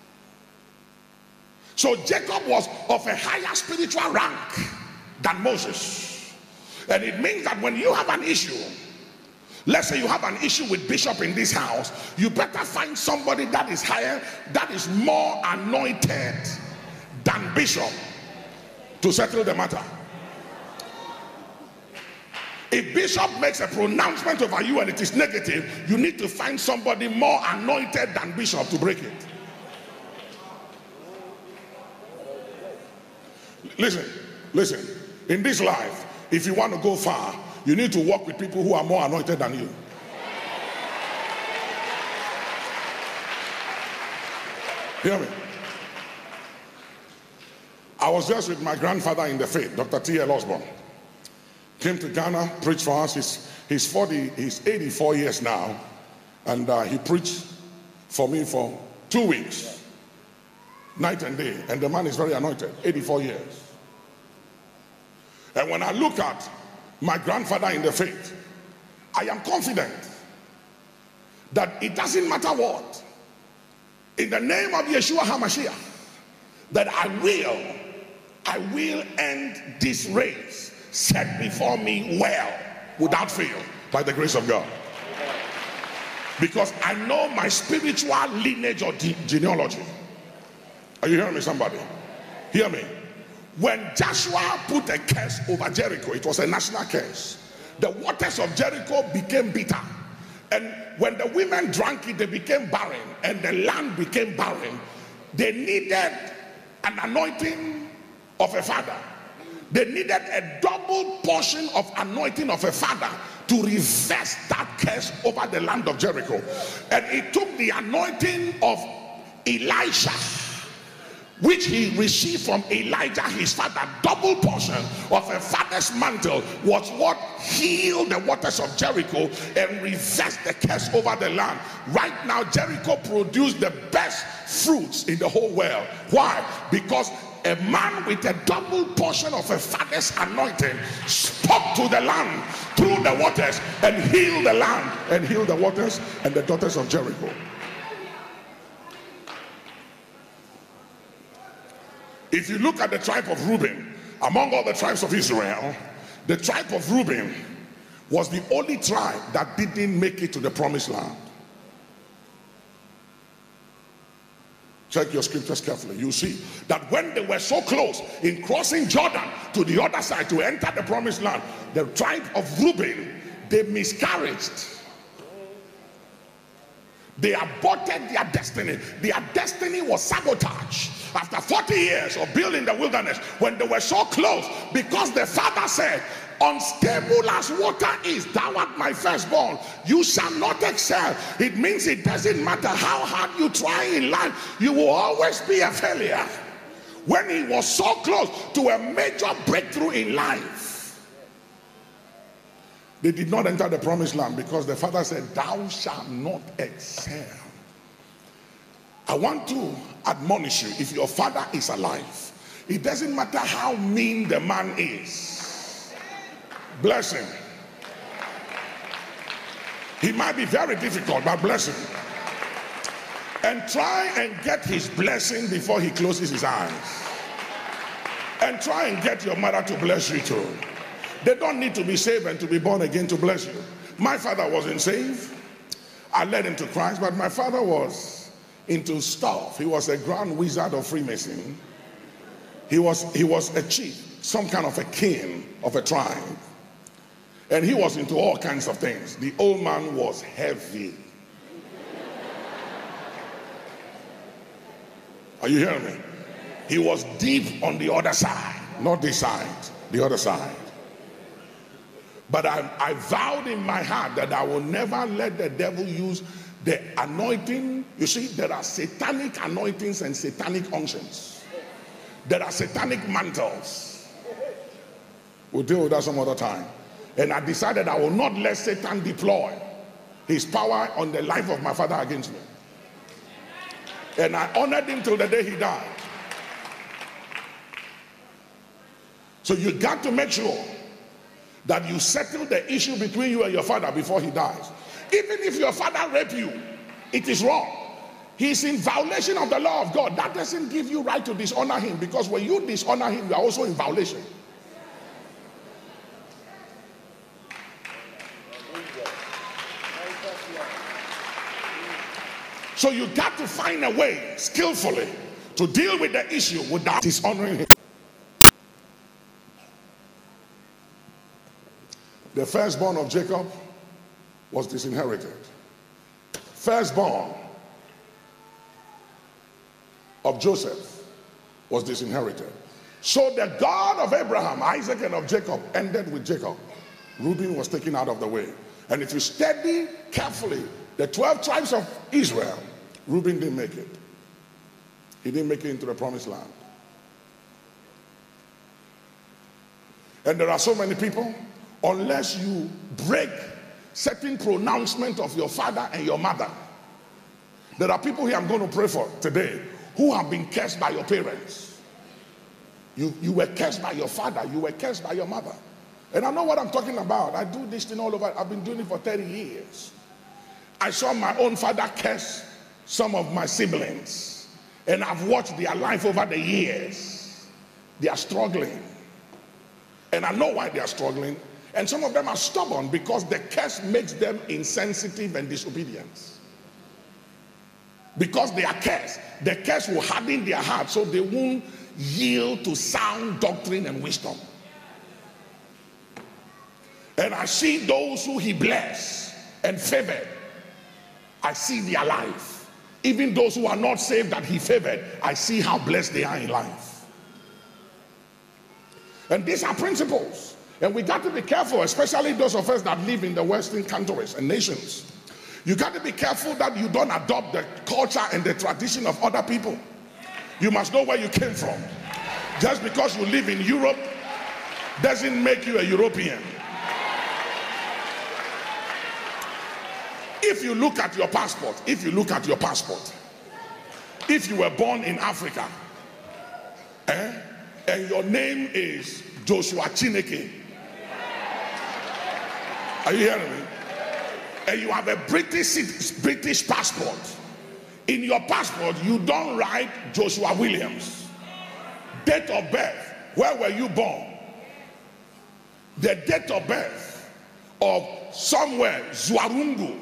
So Jacob was of a higher spiritual rank than Moses. And it means that when you have an issue, let's say you have an issue with Bishop in this house, you better find somebody that is higher, that is more anointed than Bishop to settle the matter. If Bishop makes a pronouncement over you and it is negative, you need to find somebody more anointed than Bishop to break it. Listen, in this life, if you want to go far, you need to walk with people who are more anointed than you. Hear me. I was just with my grandfather in the faith, Dr. T.L. Osborne. Came to Ghana, preached for us. He's 84 years now. And he preached for me for 2 weeks, night and day. And the man is very anointed, 84 years. And when I look at my grandfather in the faith, I am confident that it doesn't matter what, in the name of Yeshua HaMashiach, that I will end this race set before me well, without fail, by the grace of God. Because I know my spiritual lineage or genealogy. Are you hearing me, somebody? Hear me. When Joshua put a curse over Jericho, it was a national curse. The waters of Jericho became bitter. And when the women drank it, they became barren. And the land became barren. They needed an anointing of a father. They needed a double portion of anointing of a father to reverse that curse over the land of Jericho. And it took the anointing of Elisha, which he received from Elijah his father. Double portion of a father's mantle was what healed the waters of Jericho and reversed the curse over the land. Right now Jericho produced the best fruits in the whole world. Why? Because a man with a double portion of a father's anointing spoke to the land through the waters and healed the land and healed the waters and the daughters of Jericho. If you look at the tribe of Reuben, among all the tribes of Israel, the tribe of Reuben was the only tribe that didn't make it to the promised land. Check your scriptures carefully. You see that when they were so close in crossing Jordan to the other side to enter the promised land, the tribe of Reuben, they miscarried. They aborted their destiny. Their destiny was sabotaged. After 40 years of building the wilderness, when they were so close, because the father said, unstable as water is, thou art my firstborn, you shall not excel. It means it doesn't matter how hard you try in life, you will always be a failure. When he was so close to a major breakthrough in life, they did not enter the promised land because the father said, thou shalt not excel. I want to admonish you, if your father is alive, it doesn't matter how mean the man is, bless him. He might be very difficult, but bless him. And try and get his blessing before he closes his eyes. And try and get your mother to bless you too. They don't need to be saved and to be born again to bless you. My father wasn't saved. I led him to Christ, but my father was into stuff. He was a grand wizard of Freemason. He was a chief, some kind of a king of a tribe. And he was into all kinds of things. The old man was heavy. Are you hearing me? He was deep on the other side, not this side, the other side. But I vowed in my heart that I will never let the devil use the anointing. You see, there are satanic anointings and satanic unctions. There are satanic mantles. We'll deal with that some other time. And I decided I will not let Satan deploy his power on the life of my father against me. And I honored him till the day he died. So you got to make sure that you settle the issue between you and your father before he dies. Even if your father raped you, it is wrong. He's in violation of the law of God. That doesn't give you right to dishonor him, because when you dishonor him, you are also in violation. So you got to find a way skillfully to deal with the issue without dishonoring him. The firstborn of Jacob was disinherited. Firstborn of Joseph was disinherited. So the God of Abraham, Isaac, and of Jacob ended with Jacob. Reuben was taken out of the way. And if you study carefully the 12 tribes of Israel, Reuben didn't make it. He didn't make it into the promised land. And there are so many people, unless you break certain pronouncement of your father and your mother. There are people here I'm going to pray for today who have been cursed by your parents. You were cursed by your father. You were cursed by your mother. And I know what I'm talking about. I do this thing all over. I've been doing it for 30 years. I saw my own father curse some of my siblings. And I've watched their life over the years. They are struggling. And I know why they are struggling. And some of them are stubborn because the curse makes them insensitive and disobedient. Because they are cursed, the curse will harden their heart so they won't yield to sound doctrine and wisdom. And I see those who he blessed and favored. I see their life. Even those who are not saved that he favored, I see how blessed they are in life. And these are principles. And we got to be careful, especially those of us that live in the Western countries and nations. You got to be careful that you don't adopt the culture and the tradition of other people. You must know where you came from. Just because you live in Europe doesn't make you a European. If you look at your passport, if you were born in Africa, and your name is Joshua Chineke, are you hearing me? And you have a British passport. In your passport, you don't write Joshua Williams. Date of birth, where were you born? The date of birth of somewhere, Zwarungu.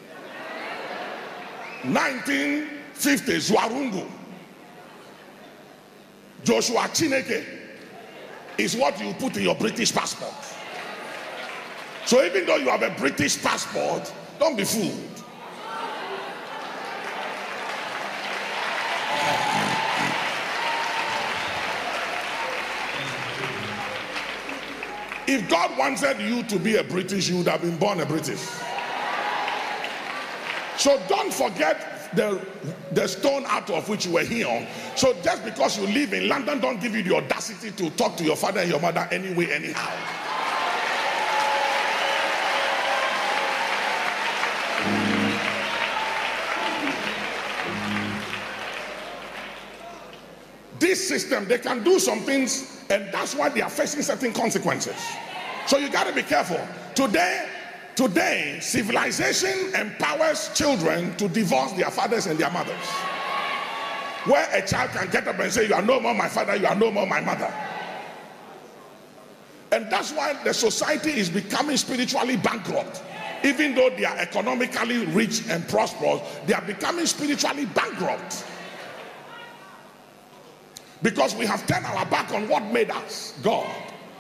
1950, Zwarungu. Joshua Chineke is what you put in your British passport. So even though you have a British passport, don't be fooled. If God wanted you to be a British, you would have been born a British. So don't forget the stone out of which you were hewn. So just because you live in London, don't give you the audacity to talk to your father and your mother anyway, anyhow. This system, they can do some things, and that's why they are facing certain consequences. So you got to be careful. Today, civilization empowers children to divorce their fathers and their mothers. Where a child can get up and say, you are no more my father, you are no more my mother. And that's why the society is becoming spiritually bankrupt. Even though they are economically rich and prosperous, they are becoming spiritually bankrupt. Because we have turned our back on what made us, God.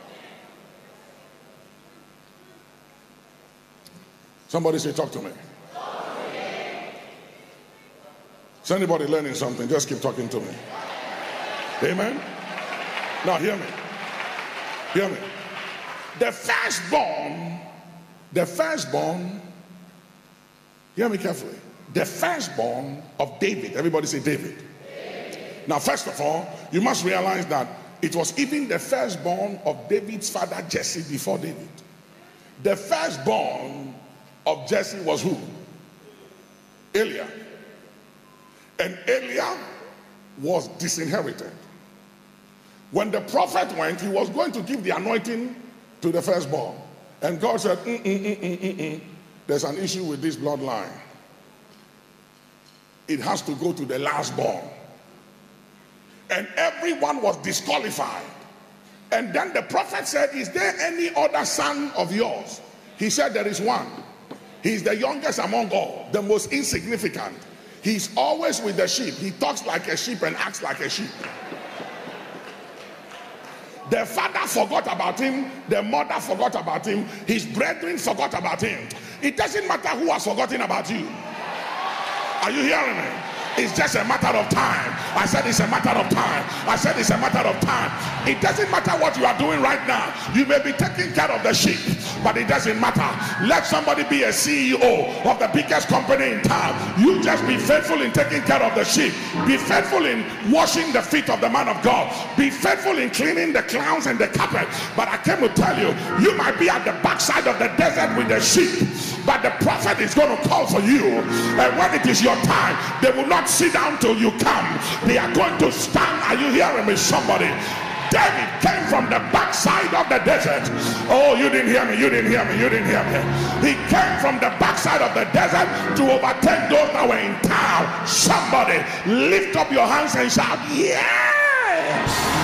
Somebody say, talk to me. Is anybody learning something? Just keep talking to me. Amen? Now hear me. Hear me. The firstborn, hear me carefully. The firstborn of David, everybody say David. Now, first of all, you must realize that it was even the firstborn of David's father Jesse before David. The firstborn of Jesse was who? Eliab. And Eliab was disinherited. When the prophet went, he was going to give the anointing to the firstborn. And God said, there's an issue with this bloodline. It has to go to the lastborn. And everyone was disqualified. And then the prophet said, is there any other son of yours? He said, there is one. He's the youngest among all, the most insignificant. He's always with the sheep. He talks like a sheep and acts like a sheep. The father forgot about him. The mother forgot about him. His brethren forgot about him. It doesn't matter who has forgotten about you. Are you hearing me? It's just a matter of time. I said it's a matter of time. I said it's a matter of time. It doesn't matter what you are doing right now. You may be taking care of the sheep, but it doesn't matter. Let somebody be a CEO of the biggest company in town. You just be faithful in taking care of the sheep. Be faithful in washing the feet of the man of God. Be faithful in cleaning the clowns and the carpet. But I came to tell you, you might be at the backside of the desert with the sheep, but the prophet is going to call for you. And when it is your time, they will not sit down till you come. They are going to stand. Are you hearing me, somebody? David came from the backside of the desert. Oh, you didn't hear me. You didn't hear me. You didn't hear me. He came from the backside of the desert to overtake those that were in town. Somebody lift up your hands and shout, yeah!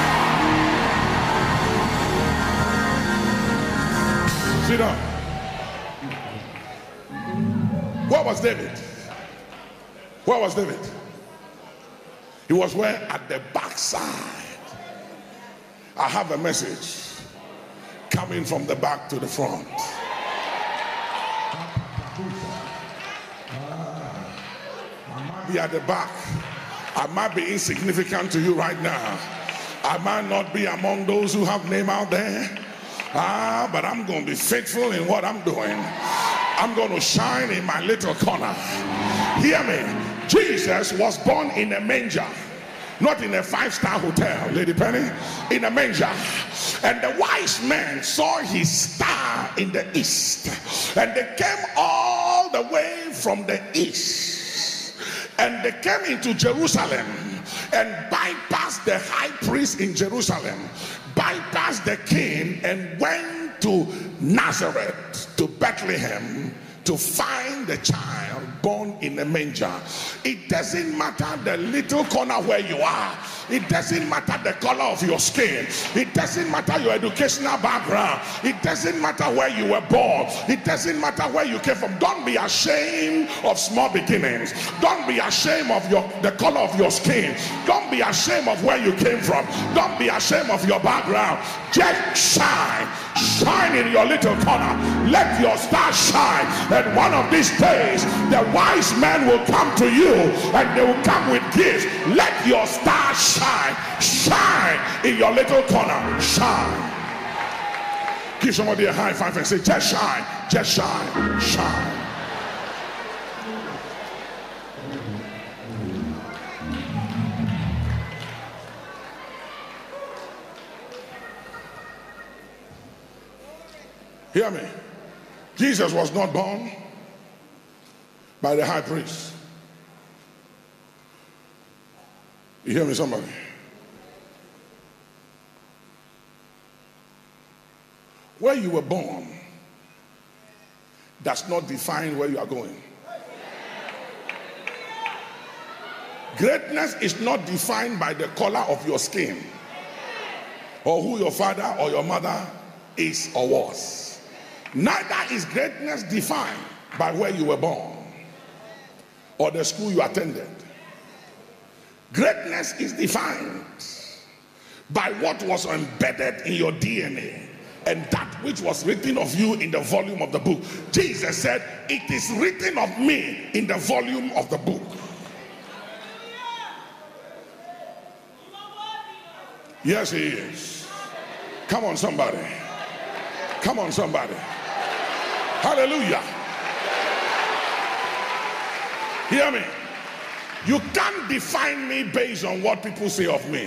Sit down. Where was David? Where was David? He was where? At the backside. I have a message coming from the back to the front. Be at the back. I might be insignificant to you right now. I might not be among those who have name out there. But I'm going to be faithful in what I'm doing. I'm going to shine in my little corner. Hear me. Jesus was born in a manger, not in a 5-star hotel, Lady Penny, in a manger. And the wise men saw his star in the east, and they came all the way from the east, and they came into Jerusalem and bypassed the high priest in Jerusalem, bypassed the king, and went to Nazareth, to Bethlehem, to find the child born in a manger. It doesn't matter the little corner where you are. It doesn't matter the color of your skin. It doesn't matter your educational background. It doesn't matter where you were born. It doesn't matter where you came from. Don't be ashamed of small beginnings. Don't be ashamed of the color of your skin. Don't be ashamed of where you came from. Don't be ashamed of your background. Just shine. Shine in your little corner. Let your star shine. And one of these days, the wise men will come to you and they will come with gifts. Let your star shine. Shine in your little corner. Shine. Give somebody a high five and say, just shine. Just shine. Shine. Hear me. Jesus was not born by the high priest. You hear me, somebody? Where you were born does not define where you are going. Greatness is not defined by the color of your skin or who your father or your mother is or was. Neither is greatness defined by where you were born or the school you attended. Greatness is defined by what was embedded in your DNA and that which was written of you in the volume of the book. Jesus said, it is written of me in the volume of the book. Yes, he is. Come on, somebody. Come on, somebody. Hallelujah. Hear me. You can't define me based on what people say of me.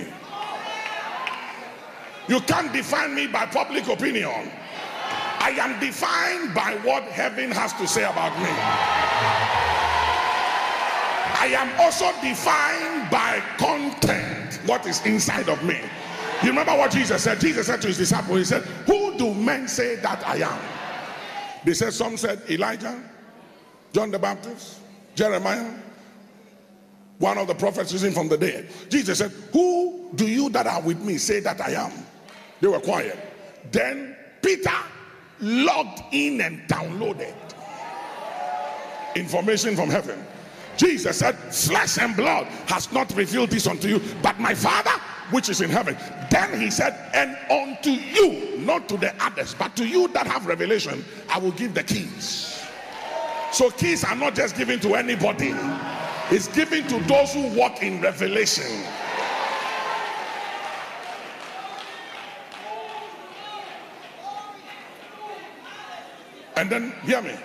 You can't define me by public opinion. I am defined by what heaven has to say about me. I am also defined by content, what is inside of me. You remember what Jesus said? Jesus said to his disciples, he said, who do men say that I am? They said, some said Elijah, John the Baptist, Jeremiah, one of the prophets risen from the dead. Jesus said, who do you that are with me say that I am? They were quiet. Then Peter logged in and downloaded information from heaven. Jesus said, flesh and blood has not revealed this unto you, but my Father which is in heaven. Then he said, and unto you, not to the others, but to you that have revelation, I will give the keys. So keys are not just given to anybody. is given to those who walk in revelation. And then, hear me.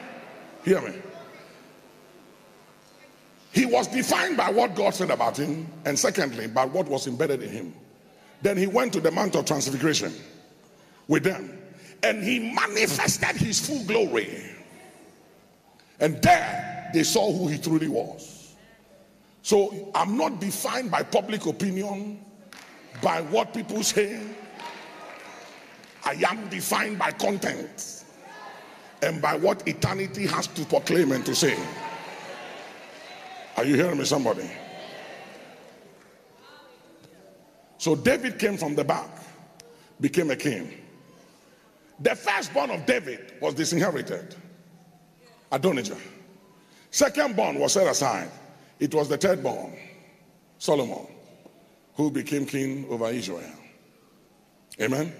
He was defined by what God said about him, and secondly, by what was embedded in him. Then he went to the Mount of Transfiguration with them, and he manifested his full glory. And there they saw who he truly was. So I'm not defined by public opinion, by what people say. I am defined by content and by what eternity has to proclaim and to say. Are you hearing me, somebody? So David came from the back, became a king. The firstborn of David was disinherited, Adonijah. Secondborn was set aside. It was the thirdborn, Solomon, who became king over Israel. Amen?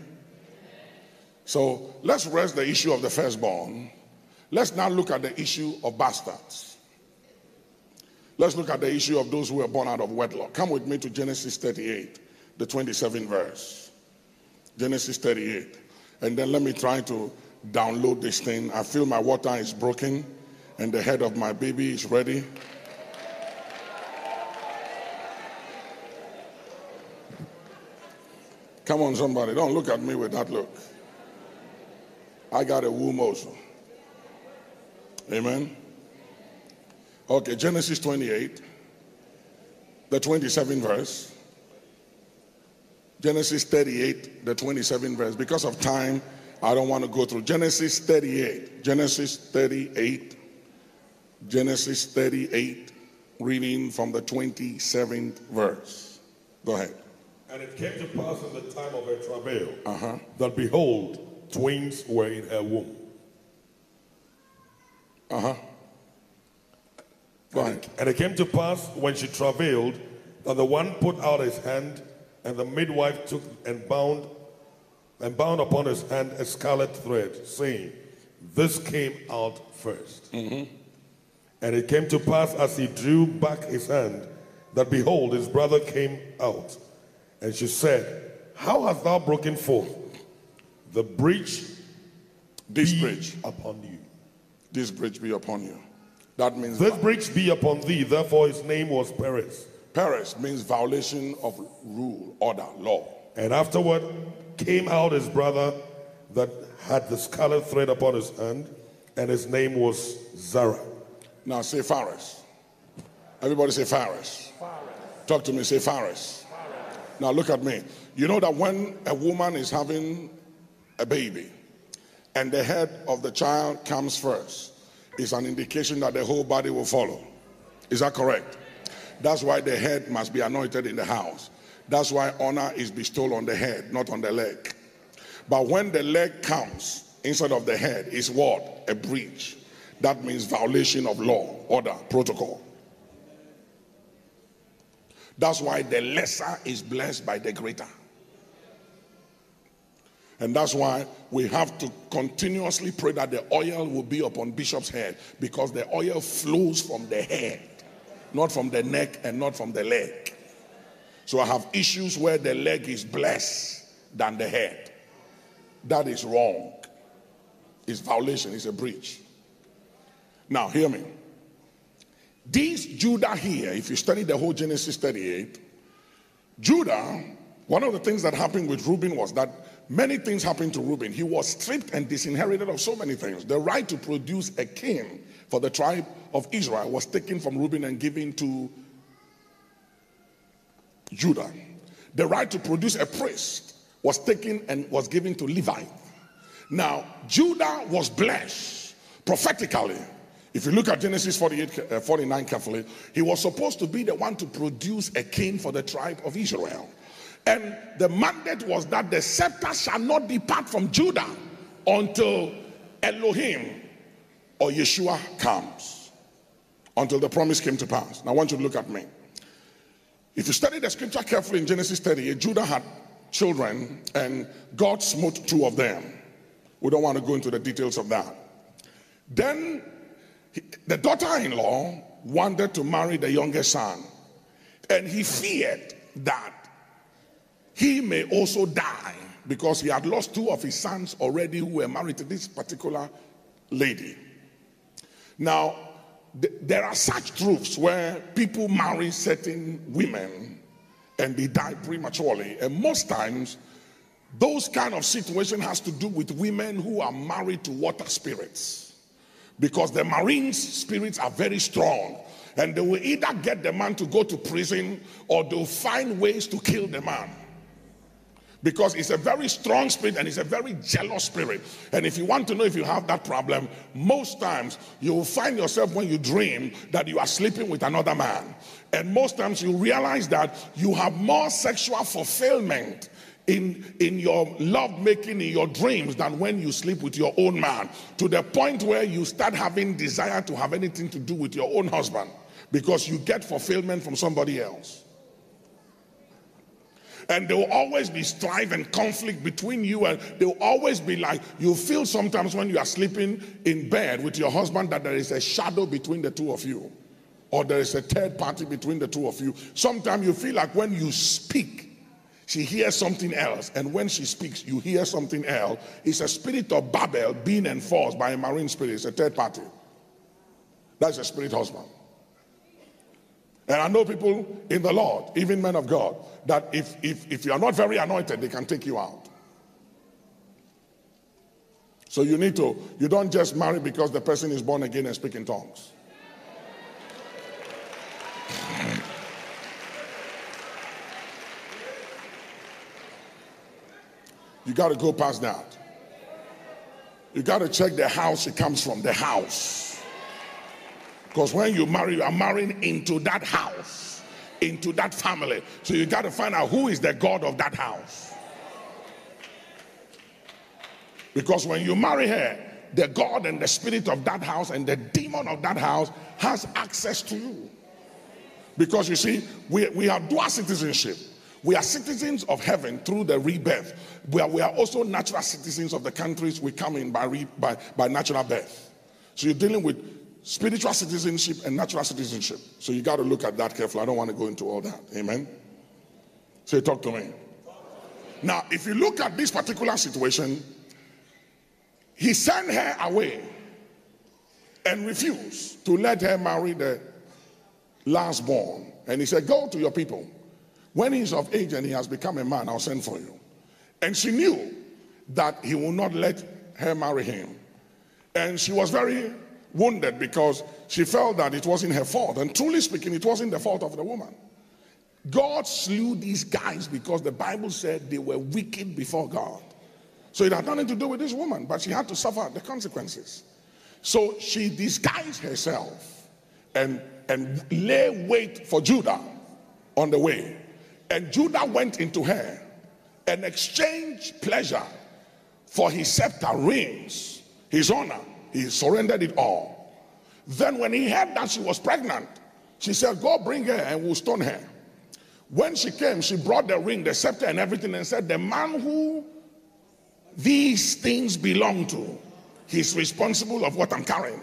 So let's rest the issue of the firstborn. Let's now look at the issue of bastards. Let's look at the issue of those who were born out of wedlock. Come with me to Genesis 38, the 27th verse. Genesis 38. And then let me try to download this thing. I feel my water is broken and the head of my baby is ready. Come on, somebody. Don't look at me with that look. I got a womb also. Amen. Okay, Genesis 28, the 27th verse. Genesis 38, the 27th verse. Because of time, I don't want to go through. Genesis 38, reading from the 27th verse. Go ahead. And it came to pass in the time of her travail that behold, twins were in her womb. Go ahead. And it came to pass when she travailed that the one put out his hand, and the midwife took and bound upon his hand a scarlet thread, saying, "This came out first." And it came to pass as he drew back his hand, that behold, his brother came out. And she said, "How hast thou broken forth? The breach upon you. This breach be upon you." That means this breach be upon thee. Therefore his name was Perez. Perez means violation of rule, order, law. And afterward came out his brother that had the scarlet thread upon his hand, and his name was Zara. Now say Phares. Everybody say Phares. Talk to me, say Phares. Now look at me. You know that when a woman is having a baby and the head of the child comes first, it's an indication that the whole body will follow. Is that correct? That's why the head must be anointed in the house. That's why honor is bestowed on the head, not on the leg. But when the leg comes instead of the head, is what? A breach. That means violation of law, order, protocol. That's why the lesser is blessed by the greater. And that's why we have to continuously pray that the oil will be upon Bishop's head, because the oil flows from the head, not from the neck and not from the leg. So I have issues where the leg is blessed than the head. That is wrong. It's violation, it's a breach. Now hear me. This Judah here, if you study the whole Genesis 38, Judah, one of the things that happened with Reuben was that many things happened to Reuben. He was stripped and disinherited of so many things. The right to produce a king for the tribe of Israel was taken from Reuben and given to Judah. The right to produce a priest was taken and was given to Levi. Now, Judah was blessed prophetically. If you look at Genesis 49 carefully, he was supposed to be the one to produce a king for the tribe of Israel. And the mandate was that the scepter shall not depart from Judah until Elohim or Yeshua comes, until the promise came to pass. Now I want you to look at me. If you study the scripture carefully in Genesis 38, Judah had children and God smote two of them. We don't want to go into the details of that. Then the daughter-in-law wanted to marry the youngest son, and he feared that he may also die because he had lost two of his sons already who were married to this particular lady. Now, there are such truths where people marry certain women and they die prematurely, and most times those kind of situation has to do with women who are married to water spirits, because the marine spirits are very strong, and they will either get the man to go to prison or they'll find ways to kill the man, because it's a very strong spirit and it's a very jealous spirit. And if you want to know if you have that problem, most times you will find yourself when you dream that you are sleeping with another man, and most times you realize that you have more sexual fulfillment in your love making in your dreams than when you sleep with your own man, to the point where you start having desire to have anything to do with your own husband because you get fulfillment from somebody else. And there will always be strife and conflict between you, and there will always be like, you feel sometimes when you are sleeping in bed with your husband that there is a shadow between the two of you, or there is a third party between the two of you. Sometimes you feel like when you speak, she hears something else, and when she speaks, you hear something else. It's a spirit of Babel being enforced by a marine spirit. It's a third party. That's a spirit husband. And I know people in the Lord, even men of God, that if you are not very anointed, they can take you out. So you don't just marry because the person is born again and speak in tongues. You got to go past that. You got to check the house it comes from, the house. Because when you marry, you are marrying into that house, into that family. So you got to find out who is the God of that house. Because when you marry her, the God and the spirit of that house and the demon of that house has access to you. Because you see, we have dual citizenship. We are citizens of heaven through the rebirth. We are also natural citizens of the countries we come in by natural birth. So you're dealing with spiritual citizenship and natural citizenship. So you got to look at that carefully. I don't want to go into all that. Amen. So talk to me. Now, if you look at this particular situation, he sent her away and refused to let her marry the last born. And he said, go to your people. When he's of age and he has become a man, I'll send for you. And she knew that he will not let her marry him. And she was very wounded because she felt that it wasn't her fault. And truly speaking, it wasn't the fault of the woman. God slew these guys because the Bible said they were wicked before God. So it had nothing to do with this woman, but she had to suffer the consequences. So she disguised herself and lay wait for Judah on the way. And Judah went into her and exchanged pleasure for his scepter, rings, his honor. He surrendered it all. Then when he heard that she was pregnant, she said, go bring her and we'll stone her. When she came, she brought the ring, the scepter and everything, and said, the man who these things belong to, he's responsible of what I'm carrying.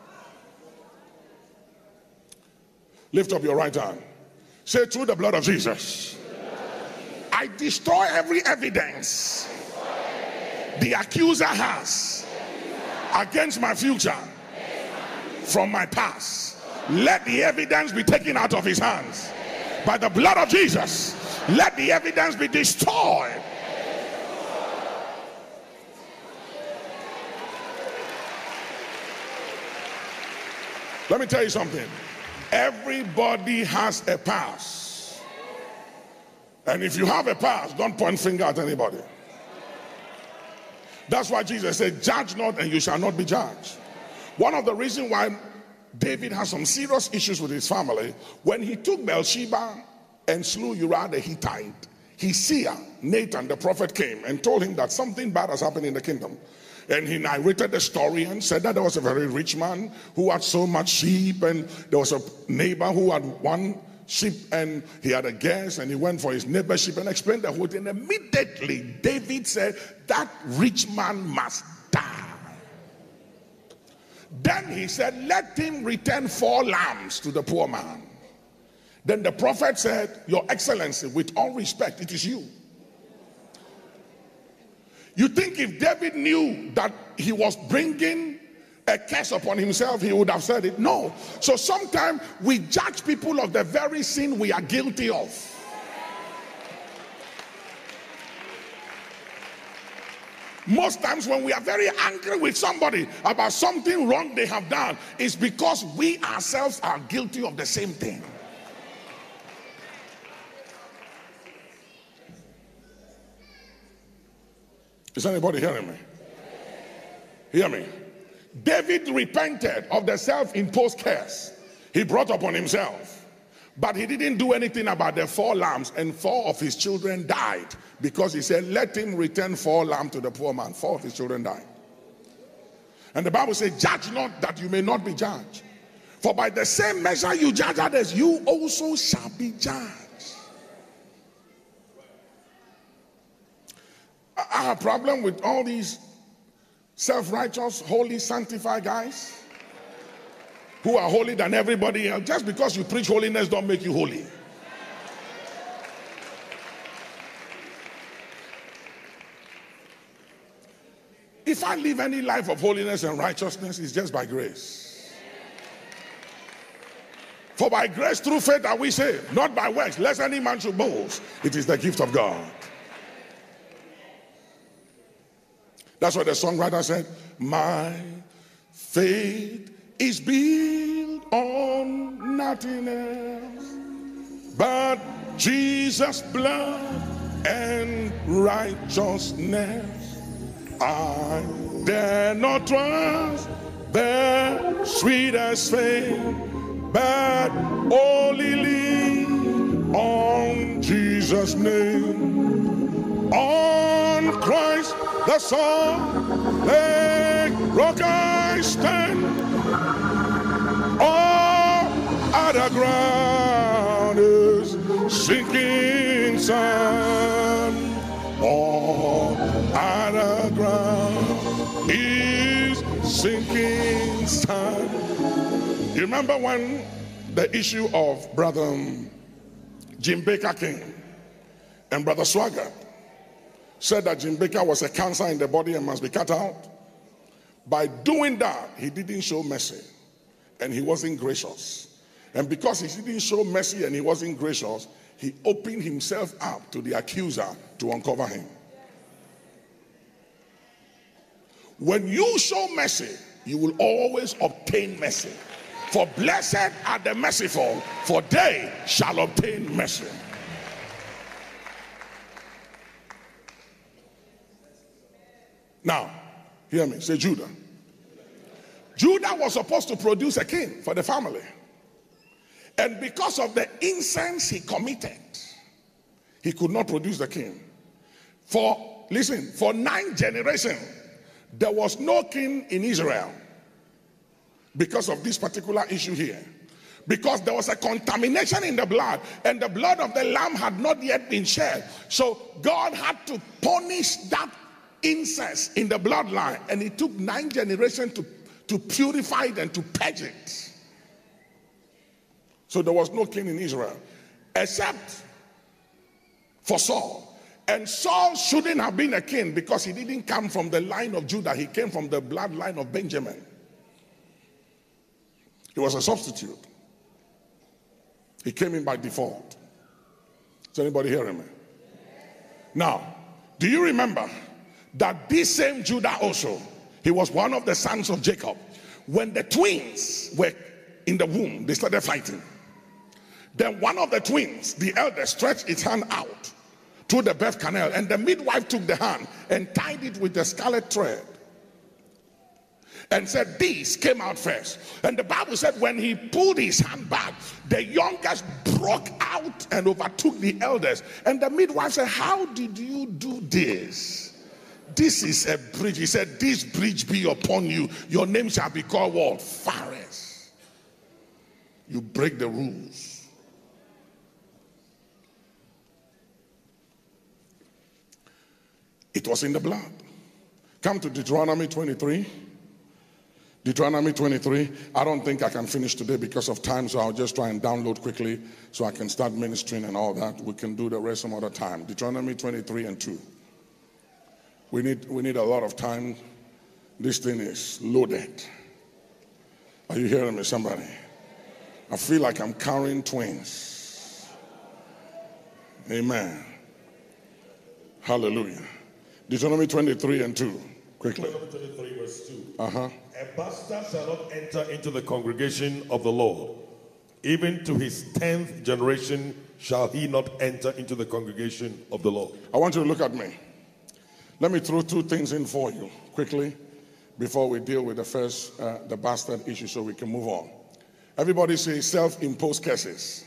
Lift up your right hand. Say, through the blood of Jesus, I destroy every evidence the accuser has against my future from my past. Let the evidence be taken out of his hands. By the blood of Jesus, let the evidence be destroyed. Let me tell you something. Everybody has a past. And if you have a past, don't point finger at anybody. That's why Jesus said, judge not and you shall not be judged. One of the reasons why David has some serious issues with his family, when he took Bathsheba and slew Uriah the Hittite, his seer, Nathan the prophet, came and told him that something bad has happened in the kingdom. And he narrated the story and said that there was a very rich man who had so much sheep, and there was a neighbor who had one sheep and he had a guest, and he went for his neighbor's sheep and explained the whole thing. Immediately David said that rich man must die. Then he said, let him return 4 lambs to the poor man. Then the prophet said, Your Excellency, with all respect, it is you. You think if David knew that he was bringing a curse upon himself, he would have said it? No. So sometimes we judge people of the very sin we are guilty of. Most times when we are very angry with somebody about something wrong they have done, it's because we ourselves are guilty of the same thing. Is anybody hearing me? Hear me. David repented of the self-imposed curse he brought upon himself, but he didn't do anything about the 4 lambs, and 4 of his children died because he said, let him return 4 lambs to the poor man. 4 of his children died. And the Bible says, judge not that you may not be judged. For by the same measure you judge others, you also shall be judged. I have a problem with all these self-righteous, holy, sanctified guys who are holy than everybody else. Just because you preach holiness don't make you holy. If I live any life of holiness and righteousness, it's just by grace. For by grace through faith are we saved, not by works, lest any man should boast. It is the gift of God. That's what the songwriter said. My faith is built on nothing else but Jesus' blood and righteousness. I dare not trust the sweetest fame, but only lean on Jesus' name. On Christ the solid rock I stand. All other ground is sinking sand. All other ground is sinking sand. You remember when the issue of Brother Jim Baker came, and Brother Swagger said that Jim Baker was a cancer in the body and must be cut out? By doing that, he didn't show mercy and he wasn't gracious. And because he didn't show mercy and he wasn't gracious, he opened himself up to the accuser to uncover him. When you show mercy, you will always obtain mercy. For blessed are the merciful, for they shall obtain mercy. Now, hear me. Say Judah. Judah was supposed to produce a king for the family. And because of the incense he committed, he could not produce the king. For 9 generations, there was no king in Israel because of this particular issue here. Because there was a contamination in the blood, and the blood of the lamb had not yet been shed. So God had to punish that incest in the bloodline, and it took 9 generations to purify it and to purge it. So there was no king in Israel except for Saul. And Saul shouldn't have been a king because he didn't come from the line of Judah. He came from the bloodline of Benjamin. He was a substitute. He came in by default. Is anybody hearing me? Now, do you remember that this same Judah also, he was one of the sons of Jacob? When the twins were in the womb, they started fighting. Then one of the twins, the elder, stretched its hand out to the birth canal, and the midwife took the hand and tied it with a scarlet thread and said, "These came out first." And the Bible said when he pulled his hand back, the youngest broke out and overtook the elders. And the midwife said, "How did you do this? This is a bridge." He said, "This bridge be upon you. Your name shall be called what? Phares. You break the rules." It was in the blood. Come to Deuteronomy 23. Deuteronomy 23. I don't think I can finish today because of time, so I'll just try and download quickly so I can start ministering and all that. We can do the rest some other time. Deuteronomy 23 and 2. We need a lot of time. This thing is loaded. Are you hearing me, somebody? I feel like I'm carrying twins. Amen. Hallelujah. Deuteronomy 23 and 2. Quickly. Deuteronomy 23 verse 2. Uh-huh. A bastard shall not enter into the congregation of the Lord. Even to his 10th generation shall he not enter into the congregation of the Lord. I want you to look at me. Let me throw two things in for you quickly before we deal with the first, the bastard issue, so we can move on. Everybody say self-imposed curses.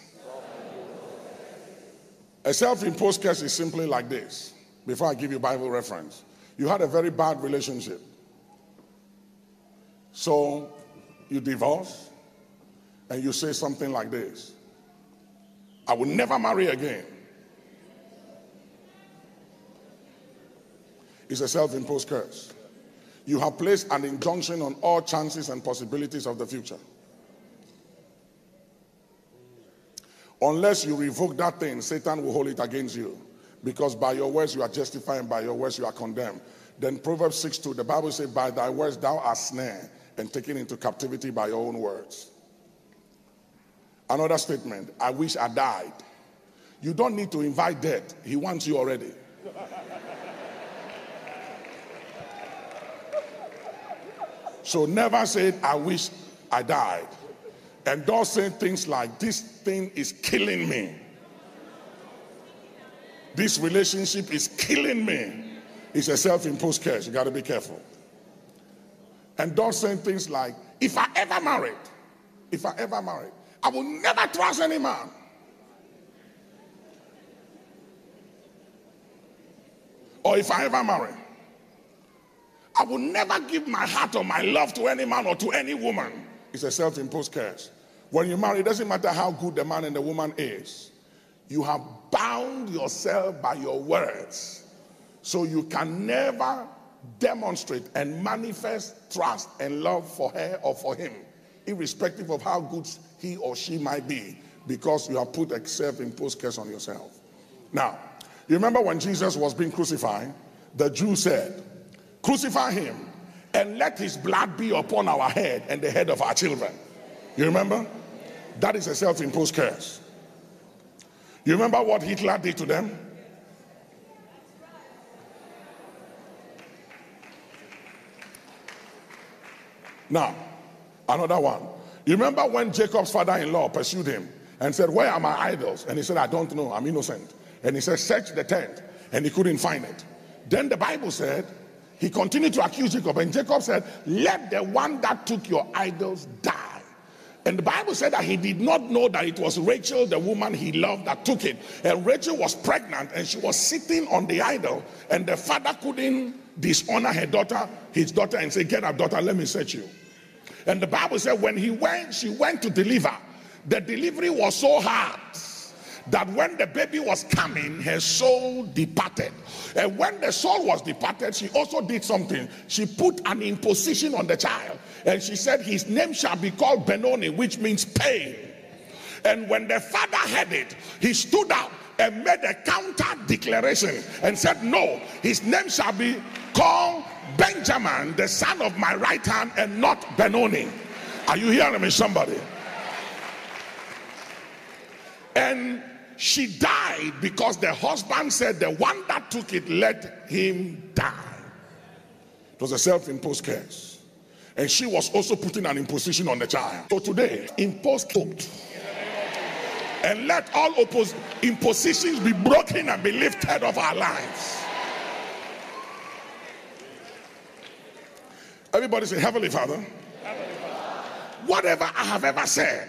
A self-imposed curse is simply like this. Before I give you Bible reference, you had a very bad relationship. So you divorce and you say something like this: I will never marry again. It's a self-imposed curse. You have placed an injunction on all chances and possibilities of the future. Unless you revoke that thing, Satan will hold it against you. Because by your words you are justified, and by your words you are condemned. Then Proverbs 6:2, the Bible says, by thy words thou art snared and taken into captivity by your own words. Another statement: I wish I died. You don't need to invite death. He wants you already. So never say, I wish I died. And don't say things like, this thing is killing me. This relationship is killing me. It's a self-imposed curse. You got to be careful. And don't say things like, if I ever married, I will never trust any man. Or if I ever marry, I will never give my heart or my love to any man or to any woman. It's a self-imposed curse. When you marry, it doesn't matter how good the man and the woman is. You have bound yourself by your words. So you can never demonstrate and manifest trust and love for her or for him, irrespective of how good he or she might be, because you have put a self-imposed curse on yourself. Now, you remember when Jesus was being crucified, the Jews said, crucify him and let his blood be upon our head and the head of our children. You remember? That is a self-imposed curse. You remember what Hitler did to them? Now, another one. You remember when Jacob's father-in-law pursued him and said, where are my idols? And he said, I don't know, I'm innocent. And he said, search the tent, and he couldn't find it. Then the Bible said, he continued to accuse Jacob, and Jacob said, let the one that took your idols die. And the Bible said that he did not know that it was Rachel, the woman he loved, that took it. And Rachel was pregnant, and she was sitting on the idol, and the father couldn't dishonor her daughter, his daughter, and say, get up, daughter, let me search you. And the Bible said when she went to deliver, the delivery was so hard that when the baby was coming, her soul departed. And when the soul was departed, she also did something. She put an imposition on the child. And she said, his name shall be called Benoni, which means pain. And when the father heard it, he stood up and made a counter declaration and said, no, his name shall be called Benjamin, the son of my right hand, and not Benoni. Are you hearing me, somebody? And she died because the husband said, the one that took it, let him die. It was a self-imposed curse. And she was also putting an imposition on the child. So today, impose code. And let all impositions be broken and be lifted off our lives. Everybody say, Heavenly Father, whatever I have ever said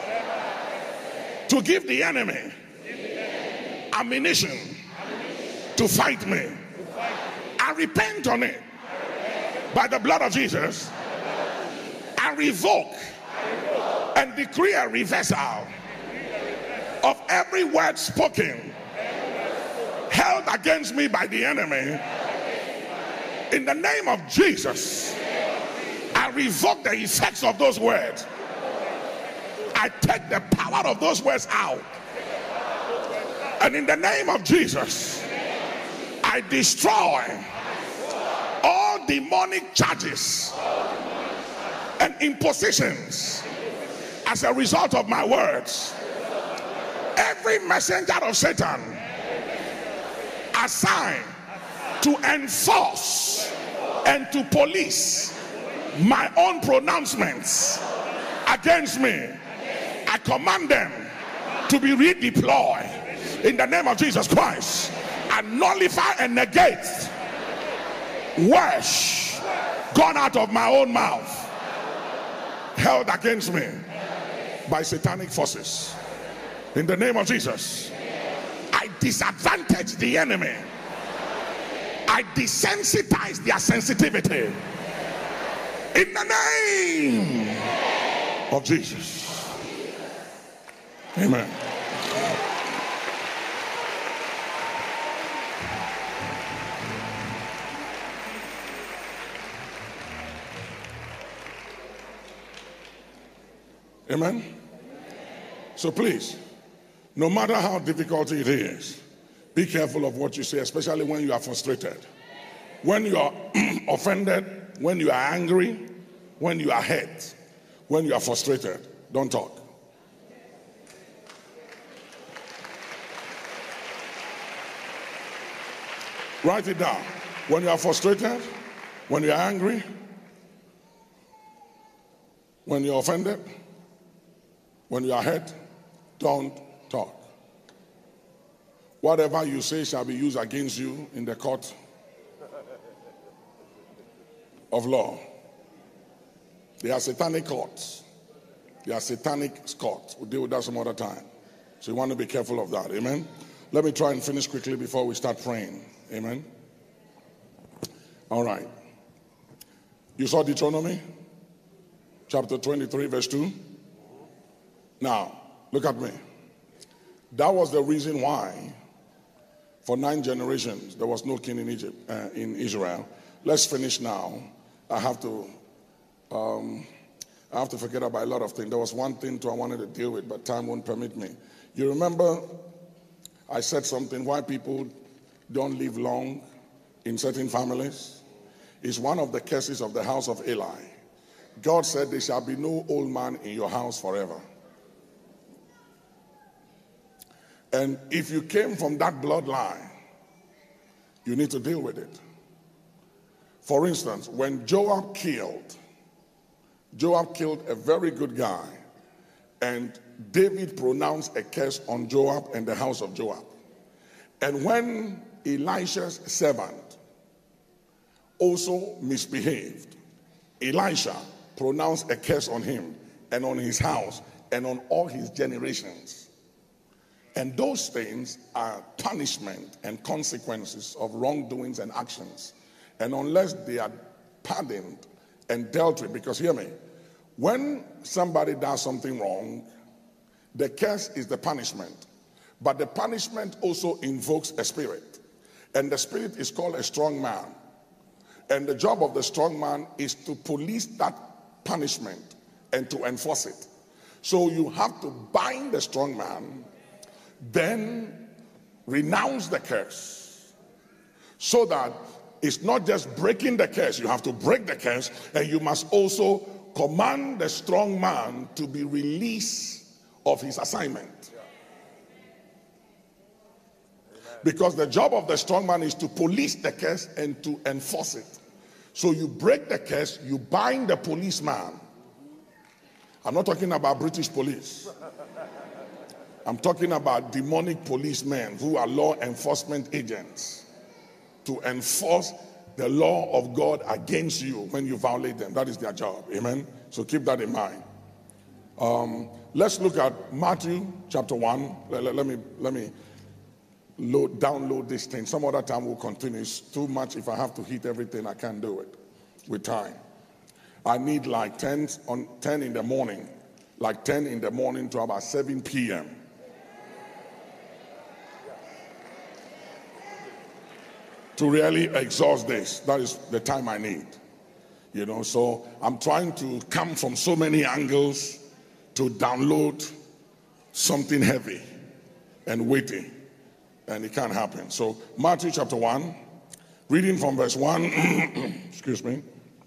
to give the enemy ammunition to fight me, I repent on it by the blood of Jesus. I revoke and decree a reversal of every word spoken held against me by the enemy. In the name of Jesus, I I revoke the effects of those words. I take the power of those words out. And in the name of Jesus, I destroy all demonic charges and impositions as a result of my words. Every messenger of Satan assigned to enforce and to police my own pronouncements against me, I command them to be redeployed in the name of Jesus Christ. I nullify and negate words gone out of my own mouth, held against me by satanic forces. In the name of Jesus, I disadvantage the enemy. I desensitize their sensitivity. In the name of Jesus. Amen. Amen. So please, no matter how difficult it is, be careful of what you say, especially when you are frustrated, when you are offended, when you are angry, when you are hurt, when you are frustrated. Don't talk. Write it down. When you are frustrated, when you are angry, when you are offended, when you are hurt, don't talk. Whatever you say shall be used against you in the court of law. They are satanic courts. They are satanic courts. We'll deal with that some other time. So you want to be careful of that. Amen. Let me try and finish quickly before we start praying. Amen. All right. You saw Deuteronomy chapter 23 verse 2. Now, look at me. That was the reason why for 9 generations there was no king in Egypt, in Israel. Let's finish now. I have to forget about a lot of things. There was one thing too I wanted to deal with, but time won't permit me. You remember I said something why people don't live long in certain families? It's one of the curses of the house of Eli. God said there shall be no old man in your house forever. And if you came from that bloodline, you need to deal with it. For instance, when Joab killed a very good guy, and David pronounced a curse on Joab and the house of Joab. And when Elisha's servant also misbehaved, Elisha pronounced a curse on him and on his house and on all his generations. And those things are punishment and consequences of wrongdoings and actions. And unless they are pardoned and dealt with, because hear me, when somebody does something wrong, the curse is the punishment. But the punishment also invokes a spirit. And the spirit is called a strong man. And the job of the strong man is to police that punishment and to enforce it. So you have to bind the strong man, then renounce the curse, so that it's not just breaking the curse. You have to break the curse, and you must also command the strong man to be released of his assignment. Because the job of the strong man is to police the curse and to enforce it. So you break the curse, you bind the policeman. I'm not talking about British police. I'm talking about demonic policemen who are law enforcement agents to enforce the law of God against you when you violate them. That is their job. Amen. So keep that in mind. Let's look at Matthew chapter 1. Let me download this thing. Some other time we'll continue. It's too much. If I have to hit everything, I can't do it with time. I need like 10 in the morning, like 10 in the morning to about 7 p.m. to really exhaust this. That is the time I need. You know, so I'm trying to come from so many angles to download something heavy and weighty, and it can't happen. So Matthew chapter 1, reading from verse 1, excuse me,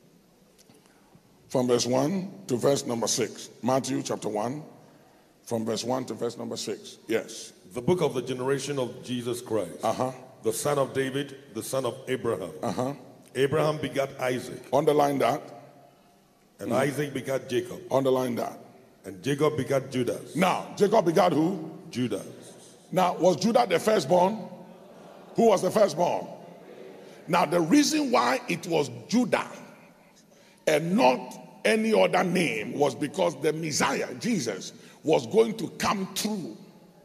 from verse 1 to verse number 6. Matthew chapter 1, from verse 1 to verse number 6. Yes. The book of the generation of Jesus Christ, the son of David, the son of Abraham. Abraham begat Isaac. Underline that. And Isaac begat Jacob. Underline that. And Jacob begat Judas. Now, Jacob begat who? Judas. Now, was Judah the firstborn? Who was the firstborn? Now, the reason why it was Judah and not any other name was because the Messiah, Jesus, was going to come through.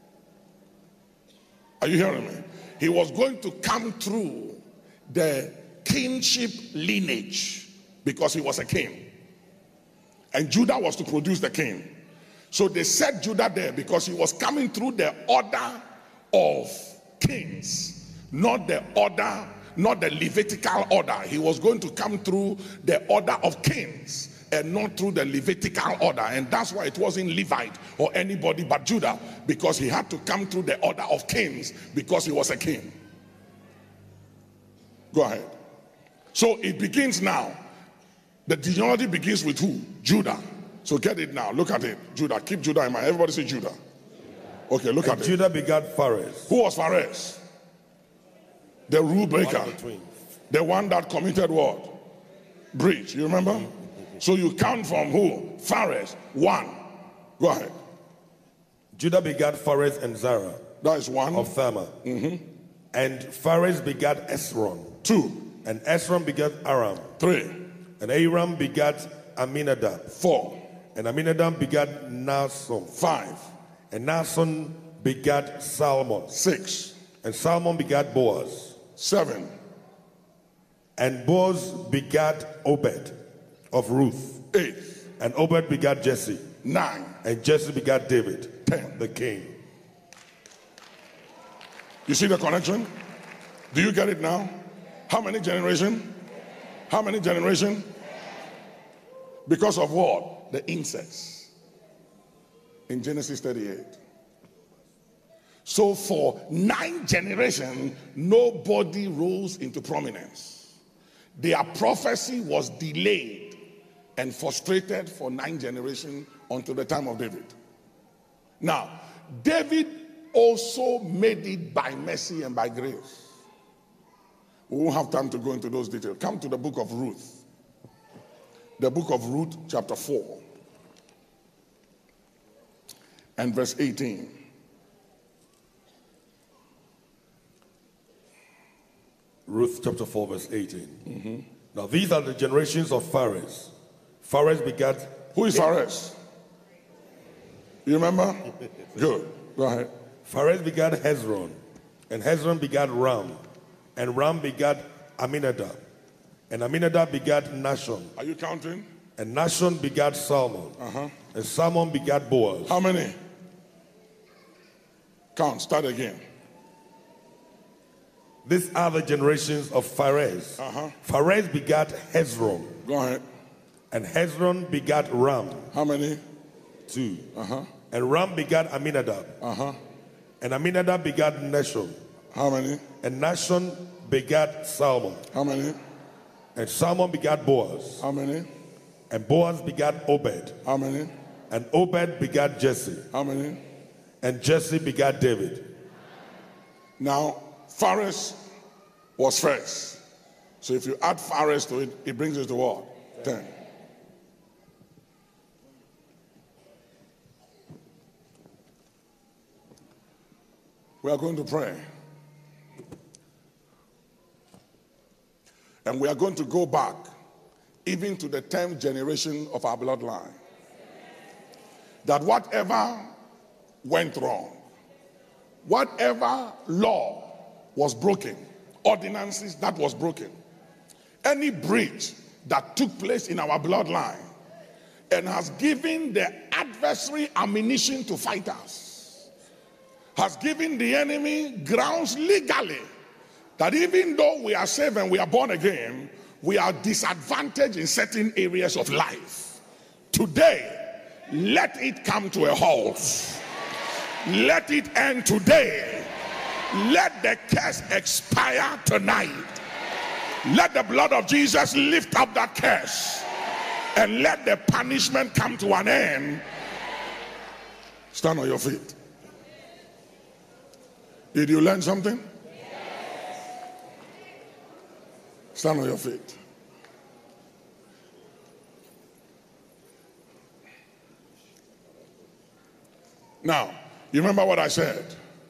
Are you hearing me? He was going to come through the kingship lineage because he was a king. And Judah was to produce the king. So they set Judah there because he was coming through the order of kings, not the Levitical order. He was going to come through the order of kings and not through the Levitical order. And that's why it wasn't Levite or anybody but Judah, because he had to come through the order of kings because he was a king. Go ahead. So it begins now. The genealogy begins with who? Judah. So get it now. Look at it. Judah. Keep Judah in mind. Everybody say Judah. Okay, look at it. Judah begat Pharez. Who was Pharez? The rule breaker. The one that committed what? Breach. You remember? So you count from who? Pharez. 1. Go ahead. Judah begat Pharez and Zerah. That is 1. Of Thamar. And Pharez begat Esron. 2. And Esron begat Aram. 3. And Aram begat Aminadab. 4. And Aminadab begat Nahshon. 5. And Nahshon begat Salmon. 6. And Salmon begat Boaz. 7. And Boaz begat Obed of Ruth. 8. And Obed begat Jesse. 9. And Jesse begat David, 10. the king. You see the connection? Do you get it now? How many generations? How many generations? Because of what? The incest in Genesis 38. So for 9 generations, nobody rose into prominence. Their prophecy was delayed and frustrated for 9 generations until the time of David. Now, David also made it by mercy and by grace. We won't have time to go into those details. Come to the book of Ruth. The book of Ruth, chapter 4, and verse 18. Ruth chapter 4, verse 18. Now these are the generations of Pharez. Pharez begat... Who is Pharez? You remember? Good. Go ahead. Pharez begat Hezron. And Hezron begat Ram. And Ram begat Aminadab. And Aminadab begat Nahshon. Are you counting? And Nahshon begat Salmon. And Salmon begat Boaz. How many? Count. Start again. These are the generations of Pharez. Pharez begat Hezron. Go ahead. And Hezron begat Ram. How many? 2. And Ram begat Aminadab. And Aminadab begat Nahshon. How many? And Nahshon begat Salmon. How many? And Salmon begat Boaz. How many? And Boaz begat Obed. How many? And Obed begat Jesse. How many? And Jesse begat David. Now, Pharez was first. So if you add Pharez to it, it brings it to what? 10. We are going to pray. And we are going to go back even to the 10th generation of our bloodline. That whatever went wrong, whatever law was broken, ordinances that was broken, any breach that took place in our bloodline and has given the adversary ammunition to fight us, has given the enemy grounds legally that even though we are saved and we are born again, we are disadvantaged in certain areas of life. Today, let it come to a halt. Let it end today. Let the curse expire tonight. Let the blood of Jesus lift up that curse and let the punishment come to an end. Stand on your feet. Did you learn something? Stand on your feet. Now, you remember what I said?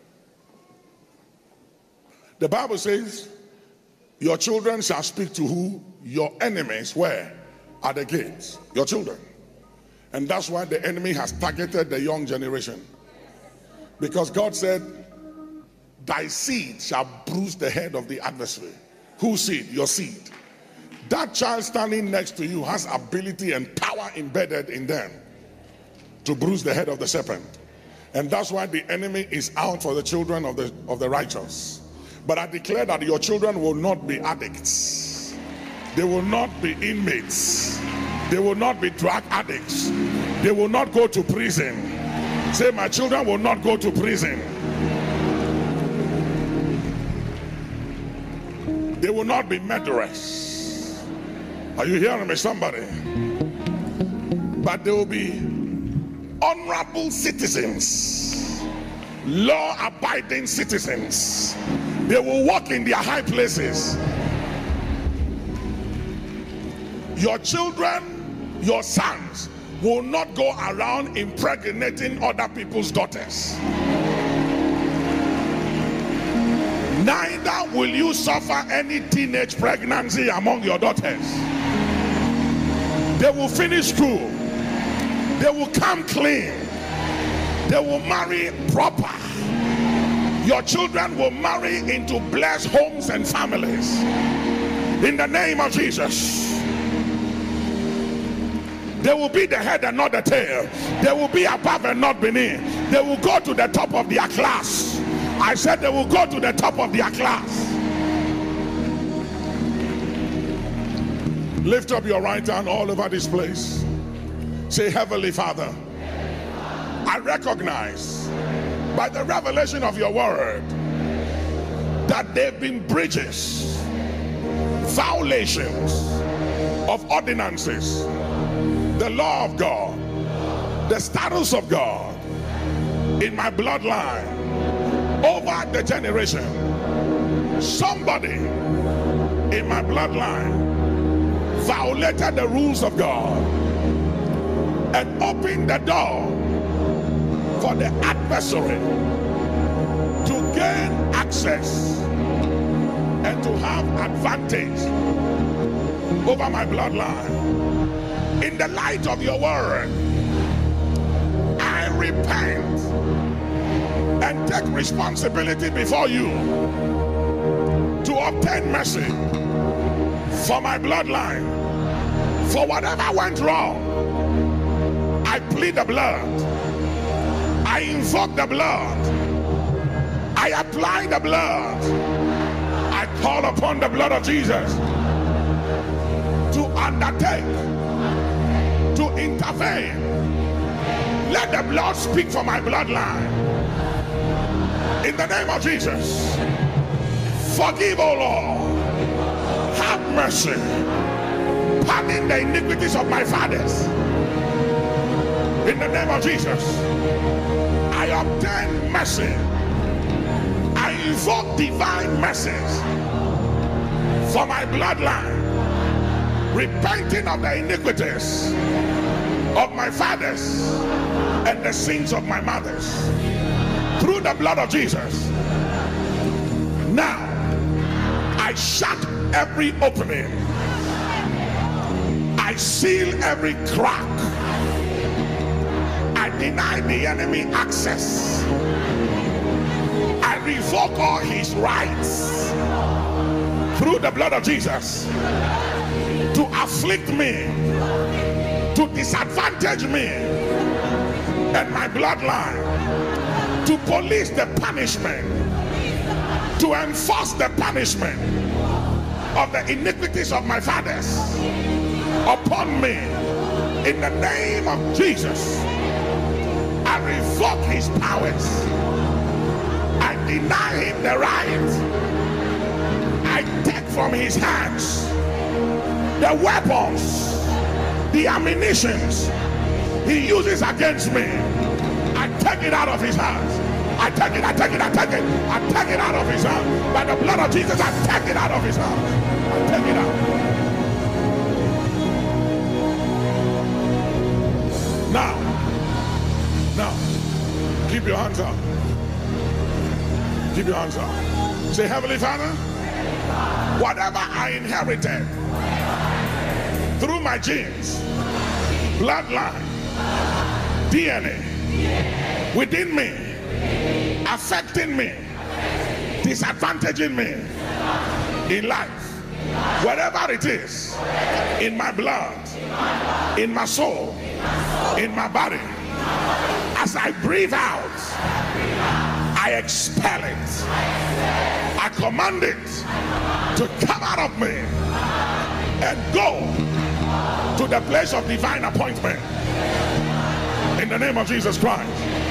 The Bible says, your children shall speak to who? Your enemies were at the gates. Your children. And that's why the enemy has targeted the young generation. Because God said, thy seed shall bruise the head of the adversary. Whose seed? Your seed. That child standing next to you has ability and power embedded in them to bruise the head of the serpent. And that's why the enemy is out for the children of the righteous. But I declare that your children will not be addicts. They will not be inmates. They will not be drug addicts. They will not go to prison. Say, my children will not go to prison. They will not be murderers. Are you hearing me, somebody? But they will be honorable citizens, law-abiding citizens. They will walk in their high places. Your children, your sons, will not go around impregnating other people's daughters. Neither will you suffer any teenage pregnancy among your daughters. They will finish school. They will come clean. They will marry proper. Your children will marry into blessed homes and families. In the name of Jesus. They will be the head and not the tail. They will be above and not beneath. They will go to the top of their class. I said they will go to the top of their class. Lift up your right hand all over this place. Say, Heavenly Father, I recognize by the revelation of your word that there have been breaches, violations of ordinances, the law of God, the status of God in my bloodline over the generation. Somebody in my bloodline violated the rules of God and opened the door for the adversary to gain access and to have advantage over my bloodline. In the light of your word, I repent and take responsibility before you to obtain mercy for my bloodline. For whatever went wrong, I plead the blood. I invoke the blood. I apply the blood. I call upon the blood of Jesus to undertake, to intervene. Let the blood speak for my bloodline. In the name of Jesus, forgive, O Lord. Have mercy. Pardon the iniquities of my fathers. In the name of Jesus, I obtain mercy. I invoke divine mercies for my bloodline, repenting of the iniquities of my fathers and the sins of my mothers through the blood of Jesus. Now I shut every opening. I seal every crack. I deny the enemy access. I revoke all his rights through the blood of Jesus to afflict me, to disadvantage me and my bloodline, to police the punishment, to enforce the punishment of the iniquities of my fathers upon me. In the name of Jesus, I revoke his powers. I deny him the right. I take from his hands the weapons, the ammunitions he uses against me. I take it out of his hands. I take it out of his hands. By the blood of Jesus, I take it out of his hands. I take it out. Now, keep your hands up. Keep your hands up. Say, Heavenly Father, whatever I inherited through my genes, bloodline, DNA, within me, affecting me, disadvantaging me in life, whatever it is, in my blood, in my soul, in my body, as I breathe out, I expel it. I command it to come out of me and go to the place of divine appointment in the name of Jesus Christ.